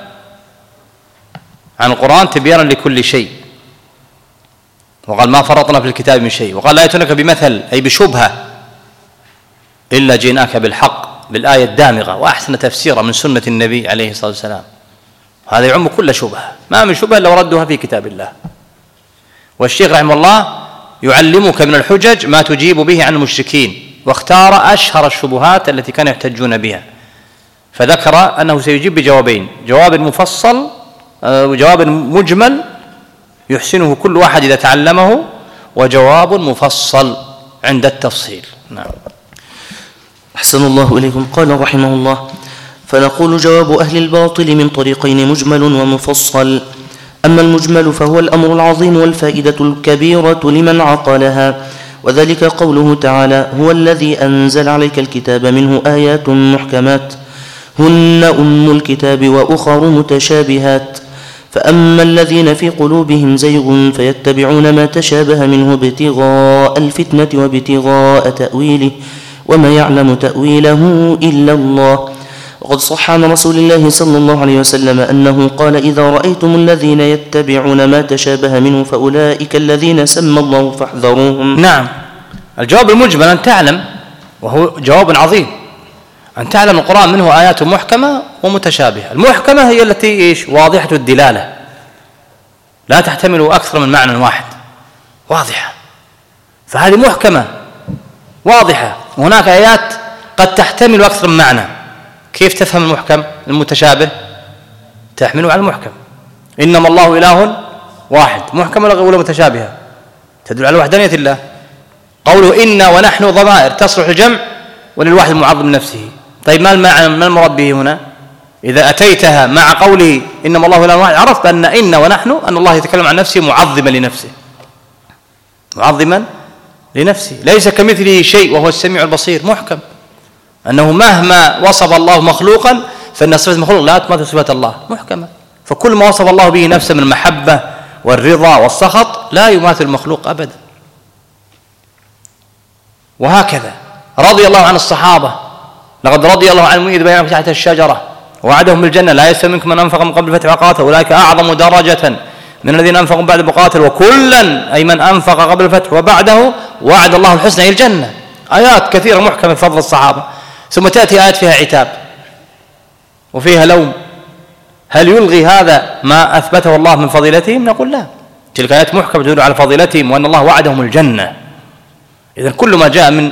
عن القرآن: تبيانا لكل شيء، وقال: ما فرطنا في الكتاب من شيء. وقال: لا يأتونك بمثل أي بشبهة إلا جئناك بالحق، بالآية الدامغة وأحسن تفسيرا من سنة النبي عليه الصلاة والسلام. هذا يعم كل شبهة، ما من شبهة إلا وردها في كتاب الله. والشيخ رحمه الله يعلمك من الحجج ما تجيب به عن المشركين، واختار أشهر الشبهات التي كانوا يحتجون بها، فذكر أنه سيجيب بجوابين: جواب مفصل وجواب مجمل يحسنه كل واحد إذا تعلمه، وجواب مفصل عند التفصيل. نعم. أحسن الله إليكم. قال رحمه الله: فنقول: جواب أهل الباطل من طريقين مجمل ومفصل. أما المجمل فهو الأمر العظيم والفائدة الكبيرة لمن عقلها، وذلك قوله تعالى: هو الذي أنزل عليك الكتاب منه آيات محكمات هن أم الكتاب وأخر متشابهات، فأما الذين في قلوبهم زيغ فيتبعون ما تشابه منه ابتغاء الفتنة وابتغاء تأويله وما يعلم تأويله إلا الله. وقد صح عن رسول الله صلى الله عليه وسلم أنه قال: إذا رأيتم الذين يتبعون ما تشابه منه فأولئك الذين سمى الله فاحذروهم. نعم، الجواب المجمل أن تعلم، وهو جواب عظيم، أن تعلم القرآن منه آيات محكمة ومتشابهة. المحكمة هي التي إيش؟ واضحة الدلالة، لا تحتمل أكثر من معنى واحد، واضحة، فهذه محكمة واضحة. وهناك آيات قد تحتمل أكثر من معنى. كيف تفهم المحكم؟ المتشابه تحمله على المحكم. إنما الله إله واحد، محكم ولا متشابهة؟ تدل على وحدانية الله. قوله إنا ونحن ضمائر تصلح الجمع وللواحد المعظم نفسه. طيب ما المعنى، ما المراد به هنا؟ إذا أتيتها مع قوله إنما الله إله واحد عرفت أن إن ونحن أن الله يتكلم عن نفسه معظما لنفسه، معظما لنفسه، ليس كمثله شيء وهو السميع البصير. محكم أنه مهما وصف الله مخلوقا فإن صفة المخلوق لا تماثل صفة الله، محكمة. فكل ما وصف الله به نفسه من المحبة والرضا والسخط لا يماثل المخلوق أبدا. وهكذا رضي الله عن الصحابة: لقد رضي الله عن المؤمنين إذ بايعوك تحت الشجرة ووعدهم بالجنة لا يستوي منكم من أنفق من قبل الفتح وقاتل أولئك أعظم درجة من الذين أنفقوا بعد وقاتلوا وكلا أي من أنفق قبل الفتح وبعده وعد الله الحسنى هي الجنة. آيات كثيرة محكمة في فضل الصحابة. ثم تأتي آيات فيها عتاب وفيها لوم. هل يلغي هذا ما أثبته الله من فضيلتهم؟ نقول لا، تلك آيات محكمة تدل على فضيلتهم وأن الله وعدهم الجنة. إذن كل ما جاء من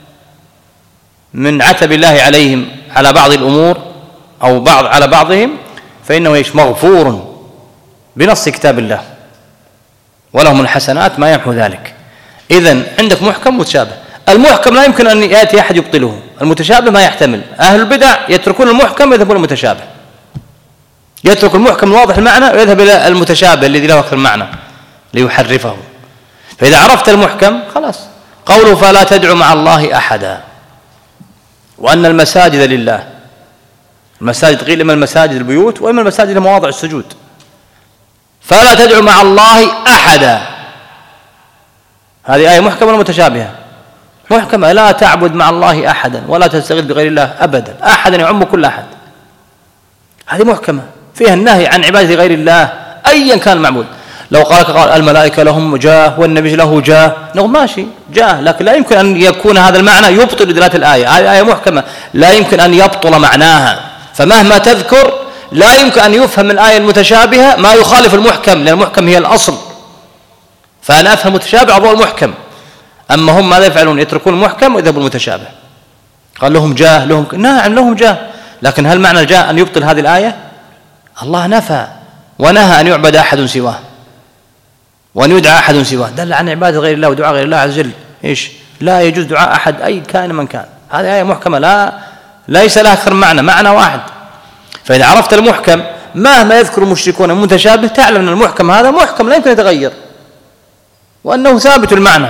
من عتب الله عليهم على بعض الأمور أو بعض على بعضهم فإنه إيش؟ مغفور بنص كتاب الله، ولهم الحسنات ما يمحو ذلك. إذن عندك محكم متشابه. المحكم لا يمكن أن يأتي أحد يبطله، المتشابه ما يحتمل. أهل البدع يتركون المحكم ويذهبون المتشابه، يترك المحكم الواضح المعنى ويذهب إلى المتشابه الذي له أكثر المعنى ليحرفه. فإذا عرفت المحكم خلاص. قوله فلا تدعو مع الله أحدا، وأن المساجد لله. المساجد قيل إما المساجد البيوت وإما المساجد لمواضع السجود. فلا تدعو مع الله أحدا، هذه آية محكمة ولا متشابهة؟ محكمة. لا تعبد مع الله أحدا ولا تستغيث بغير الله أبدا. أحدا يعم كل أحد، هذه محكمة فيها النهي عن عبادة غير الله أيا كان المعبود. لو قالك قال الملائكة لهم جاه والنبي له جاه، نقول ماشي جاه، لكن لا يمكن أن يكون هذا المعنى يبطل دلالة الآية. هذه آية محكمة لا يمكن أن يبطل معناها، فمهما تذكر لا يمكن أن يفهم من الآية المتشابهة ما يخالف المحكم، لأن المحكم هي الأصل. فأنا أفهم متشابه أضوء المحكم. أما هم ماذا يفعلون؟ يتركون المحكم ويذهبون المتشابه. قال لهم جاه، لهم ك... نعم لهم جاه، لكن هل معنى الجاه أن يبطل هذه الآية؟ الله نفى ونهى أن يعبد أحد سواه وأن يدعى أحد سواه، دل عن عبادة غير الله ودعاء غير الله عز وجل. إيش؟ لا يجوز دعاء أحد أي كان من كان. هذه آية محكمة لا ليس لها أكثر معنى، معنى واحد. فإذا عرفت المحكم مهما يذكر المشركون المتشابه تعلم أن المحكم هذا محكم لا يمكن يتغير وأنه ثابت المعنى.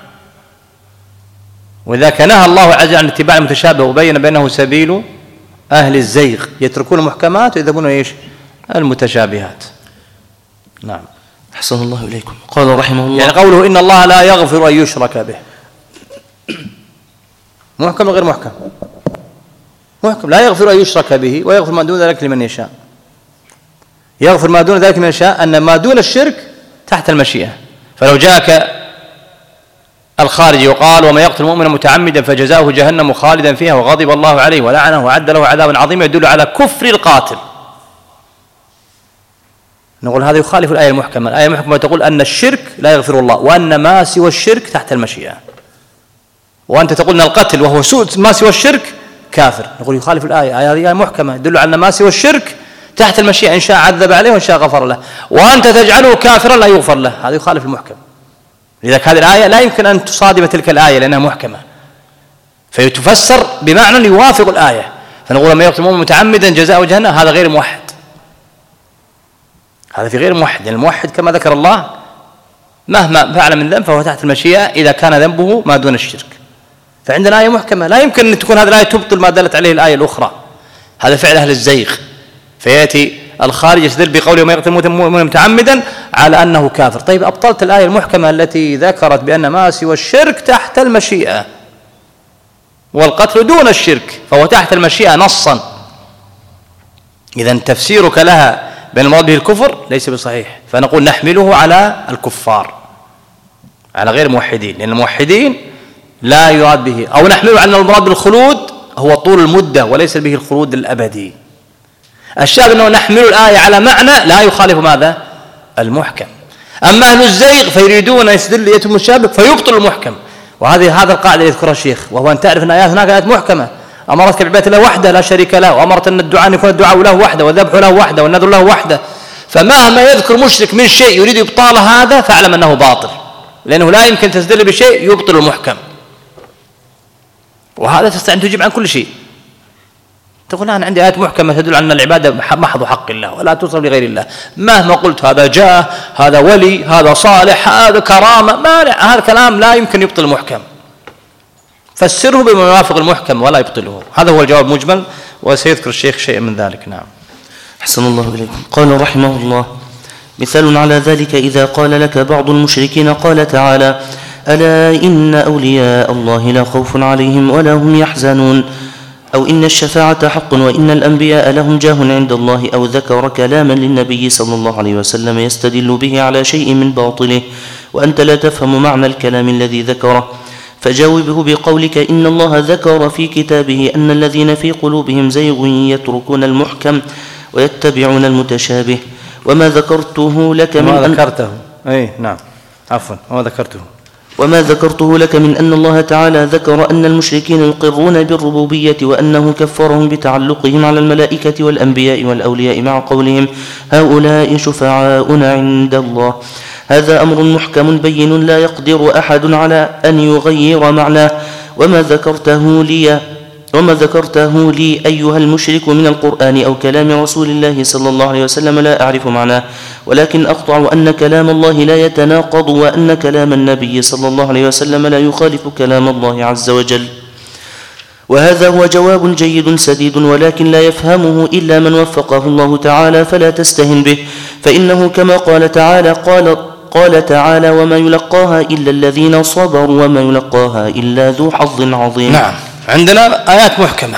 وذاك نهى الله عز وجل عن اتباع المتشابه وبين بأنه سبيل أهل الزيغ، يتركون المحكمات ويذهبون إيش؟ المتشابهات. نعم. أحسن الله إليكم. قال رحمه الله، يعني قوله إن الله لا يغفر أن يشرك به، محكم وغير محكم؟ محكم. لا يغفر أن يشرك به ويغفر ما دون ذلك لمن يشاء. يغفر ما دون ذلك لمن يشاء، أن ما دون الشرك تحت المشيئة. فلو جاءك الخارجي وقال وما يقتل مؤمنا متعمدا فجزاؤه جهنم خالدا فيها وغضب الله عليه ولعنه وعد له عذابا عظيما، يدل على كفر القاتل، نقول هذا يخالف الآية المحكمة. الآية المحكمة تقول أن الشرك لا يغفر الله وأن ما سوى الشرك تحت المشيئة، وأنت تقول أن القتل وهو سوء ما سوى الشرك كافر، نقول يخالف الآية. هذه آية محكمة تدل على أن ما سوى الشرك تحت المشيئة، إن شاء عذب عليه وإن شاء غفر له، وأنت تجعله كافرا لا يغفر له، هذا يخالف المحكم. لذلك هذه الآية لا يمكن أن تصادم تلك الآية لأنها محكمة، فيتفسر بمعنى يوافق الآية. فنقول ما يقتل مؤمنا متعمدا جزاؤه جهنم، هذا غير موحد، هذا في غير الموحد. يعني الموحد كما ذكر الله مهما فعل من ذنب فهو تحت المشيئة إذا كان ذنبه ما دون الشرك. فعندنا آية محكمة لا يمكن أن تكون هذه الآية تبطل ما دلت عليه الآية الأخرى. هذا فعل أهل الزيغ، فيأتي الخارج يستدل بقوله ما يقتل مؤمنا متعمدا على أنه كافر. طيب أبطلت الآية المحكمة التي ذكرت بأن ما سوى الشرك تحت المشيئة والقتل دون الشرك فهو تحت المشيئة نصا. إذن تفسيرك لها بين المراد به الكفر ليس بصحيح، فنقول نحمله على الكفار على غير الموحدين، لأن الموحدين لا يراد به، أو نحمله على المراد بالخلود هو طول المدة وليس به الخلود الأبدي. الشاهد أنه نحمل الآية على معنى لا يخالف ماذا؟ المحكم. أما أهل الزيغ فيريدون يستدل يتم المشابه فيبطل المحكم. وهذه هذا القاعدة يذكرها الشيخ، وهو أن تعرف أن آيات هناك آيات محكمة أمرتك بعبادة الله وحده لا شريك له، وأمرت أن الدعاء أن يكون الدعاء له وحده والذبح له وحده والنذر له وحده. فمهما يذكر مشرك من شيء يريد إبطال هذا فاعلم أنه باطل، لأنه لا يمكن تستدل بشيء يبطل المحكم. وهذا تستطيع أن تجيب عن كل شيء. تقول أنا عندي آيات محكمة تدل على أن العبادة محض حق الله ولا توصل لغير الله، مهما قلت هذا جاه هذا ولي هذا صالح هذا كرامة، ما هذا الكلام لا يمكن يبطل المحكم. فسره بما يوافق المحكم ولا يبطله. هذا هو الجواب مجمل، وسيذكر الشيخ شيء من ذلك. نعم. أحسن الله إليكم. قال رحمه الله: مثال على ذلك إذا قال لك بعض المشركين قال تعالى: ألا إن أولياء الله لا خوف عليهم ولا هم يحزنون، أو إن الشفاعة حق وإن الأنبياء لهم جاه عند الله، أو ذكر كلاما للنبي صلى الله عليه وسلم يستدل به على شيء من باطله وأنت لا تفهم معنى الكلام الذي ذكره، فجاوبه بقولك: إن الله ذكر في كتابه أن الذين في قلوبهم زيغ يتركون المحكم ويتبعون المتشابه، وما ذكرته لك من وما ذكرته أي نعم عفوا وما ذكرته وما ذكرته لك من أن الله تعالى ذكر أن المشركين يقرون بالربوبية وأنه كفرهم بتعلقهم على الملائكة والأنبياء والأولياء مع قولهم: هؤلاء شفعاؤنا عند الله. هذا أمر محكم بين لا يقدر أحد على أن يغير معناه. وما ذكرته لي وما ذكرته لي أيها المشرك من القرآن أو كلام رسول الله صلى الله عليه وسلم لا أعرف معناه، ولكن أقطع أن كلام الله لا يتناقض، وأن كلام النبي صلى الله عليه وسلم لا يخالف كلام الله عز وجل. وهذا هو جواب جيد سديد، ولكن لا يفهمه إلا من وفقه الله تعالى، فلا تستهن به، فإنه كما قال تعالى قال قال تعالى: وما يلقاها إلا الذين صبروا وما يلقاها إلا ذو حظ عظيم. نعم. عندنا آيات محكمة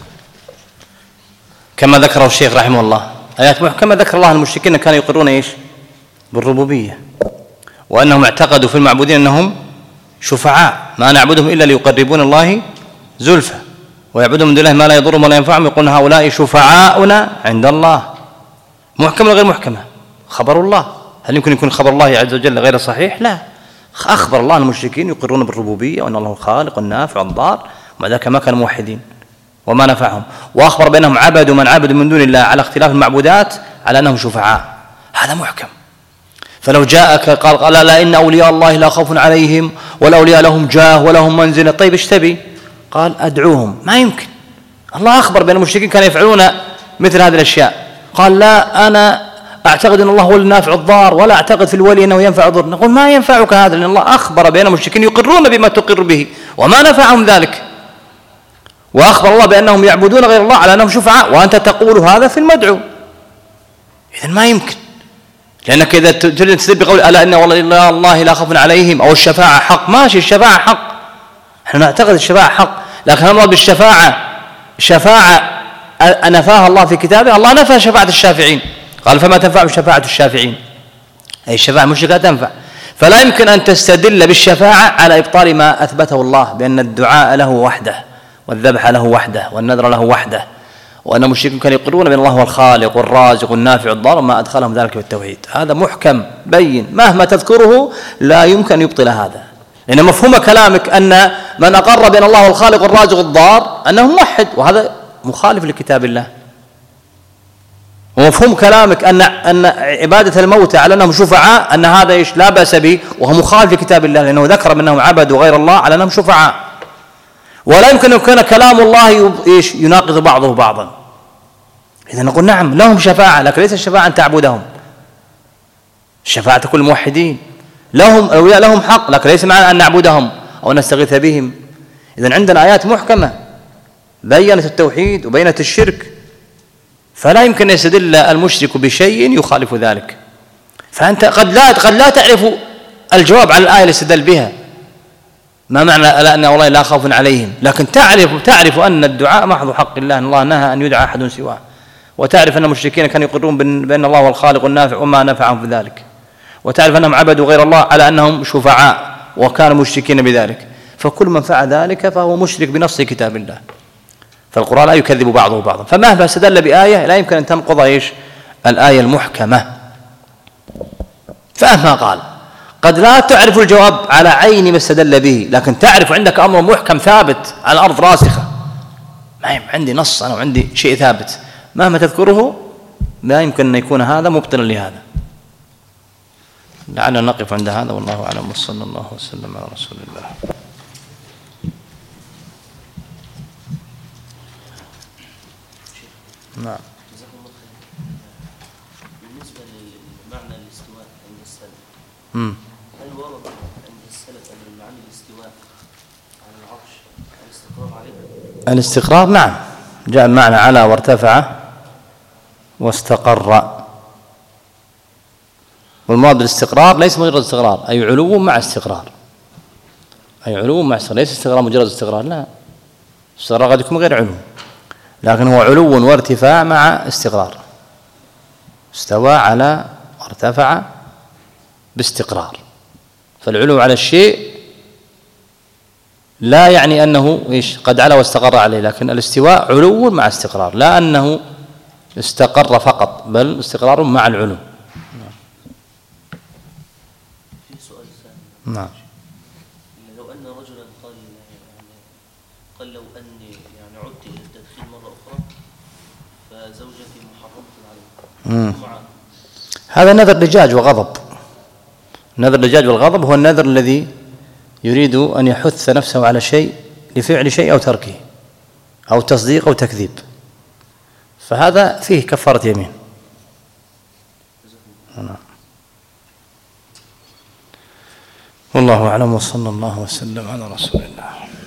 كما ذكره الشيخ رحمه الله، آيات محكمة ذكر الله المشركين كانوا يقرون إيش؟ بالربوبية، وأنهم اعتقدوا في المعبودين أنهم شفعاء، ما نعبدهم إلا ليقربون الله زلفى، ويعبدون من دون الله ما لا يضرهم ولا ينفعهم، يقولون هؤلاء شفعاؤنا عند الله. محكمة وغير محكمة؟ خبر الله. هل يمكن يكون خبر الله عز وجل غير صحيح؟ لا، أخبر الله المشركين يقرون بالربوبية وأن الله الخالق والنافع والضار، ومع ذلك ما كانوا موحدين وما نفعهم، وأخبر بأنهم عبدوا من عبدوا من دون الله على اختلاف المعبودات على أنهم شفعاء. هذا محكم. فلو جاءك قال قال لا إن أولياء الله لا خوف عليهم والأولياء لهم جاه ولهم منزلة، طيب ايش تبي؟ قال أدعوهم. ما يمكن. الله أخبر بأن المشركين كانوا يفعلون مثل هذه الأشياء. قال لا أنا أعتقد أن الله هو النافع الضار ولا أعتقد في الولي أنه ينفع ضر. نقول ما ينفعك هذا، لأن الله أخبر بأن المشركين يقرون بما تقر به وما نفعهم ذلك، وأخبر الله بأنهم يعبدون غير الله على أنهم شفعاء، وأنت تقول هذا في المدعو. إذن ما يمكن، لأنك إذا تريد تستدل بقول ألا إن والله الله لا خوف عليهم أو الشفاعة حق، ماشي الشفاعة حق، نحن نعتقد الشفاعة حق، لكن المراد بالشفاعة شفاعة نفاها الله في كتابه. الله نفى شفاعة الشافعين، قال فما تنفع شفاعة الشافعين، أي الشفاعة المشركة تنفع. فلا يمكن أن تستدل بالشفاعة على إبطال ما أثبته الله بأن الدعاء له وحده والذبح له وحده والنذر له وحده، وأن المشركين كانوا يقرون بأن الله هو الخالق والرازق والنافع والضار، وما أدخلهم ذلك بالتوحيد. هذا محكم بين، مهما تذكره لا يمكن أن يبطل هذا، لأن مفهوم كلامك أن من أقر بأن الله هو الخالق والرازق والضار أنه موحد، وهذا مخالف لكتاب الله. ومفهوم كلامك أن أن عبادة الموتى على أنهم شفعاء أن هذا إيش لا بأس به، وهو مخالف لكتاب الله، لأنه ذكر أنهم عبدوا غير الله على أنهم شفعاء. ولا يمكن أن يكون كلام الله إيش يناقض بعضه بعضا. إذا نقول نعم لهم شفاعة، لكن ليس الشفاعة أن تعبدهم، شفاعة كل الموحدين لهم الأولياء لهم حق، لكن ليس معنى أن نعبدهم أو نستغيث بهم. إذن عندنا آيات محكمة بينت التوحيد وبينت الشرك، فلا يمكن أن يستدل المشرك بشيء يخالف ذلك. فأنت قد لا قد لا تعرف الجواب على الآية اللي استدل بها، ما معنى أن والله لا خوف عليهم، لكن تعرف تعرف أن الدعاء محض حق الله، أن الله نهى أن يدعى أحد سواه، وتعرف أن المشركين كانوا يقرون بأن الله هو الخالق النافع وما نفعهم في ذلك، وتعرف أنهم عبدوا غير الله على أنهم شفعاء وكانوا مشركين بذلك. فكل من فعل ذلك فهو مشرك بنص كتاب الله، فالقرآن لا يكذب بعضه بعضا. فمهما استدل بآية لا يمكن أن تنقض إيش الآية المحكمة. فمهما قال قد لا تعرف الجواب على عين ما استدل به، لكن تعرف عندك أمر محكم ثابت على الأرض راسخة، ما عندي نص أنا وعندي شيء ثابت، مهما تذكره لا يمكن أن يكون هذا مبطلا لهذا. لعلنا نقف عند هذا، والله أعلم، وصلى الله وسلم على رسول الله. نعم. بالنسبة لمعنى الاستواء عند السلف، امم هل ورد عند السلف أن معنى الاستواء على العرش الاستقرار عليه؟ الاستقرار نعم، جاء المعنى على وارتفع واستقر، والمراد بالاستقرار ليس مجرد استقرار، أي علو مع استقرار، أي علو مع استقرار، ليس استقرار مجرد استقرار، لا، استقرار قد يكون غير علو، لكن هو علو وارتفاع مع استقرار. استوى على وارتفع باستقرار، فالعلو على الشيء لا يعني أنه إيش قد علا واستقر عليه، لكن الاستواء علو مع استقرار، لا أنه استقر فقط، بل استقرار مع العلو. في سؤال ثاني. نعم. لو أن رجلا قال يعني قال لو أني يعني عدت إلى التدخين مرة أخرى فزوجتي محرمة علي. هذا نذر لجاج وغضب. نذر اللجاج والغضب هو النذر الذي يريد أن يحث نفسه على شيء لفعل شيء أو تركه أو تصديق أو تكذيب، فهذا فيه كفارة يمين. والله أعلم، وصلى الله وسلم على رسول الله.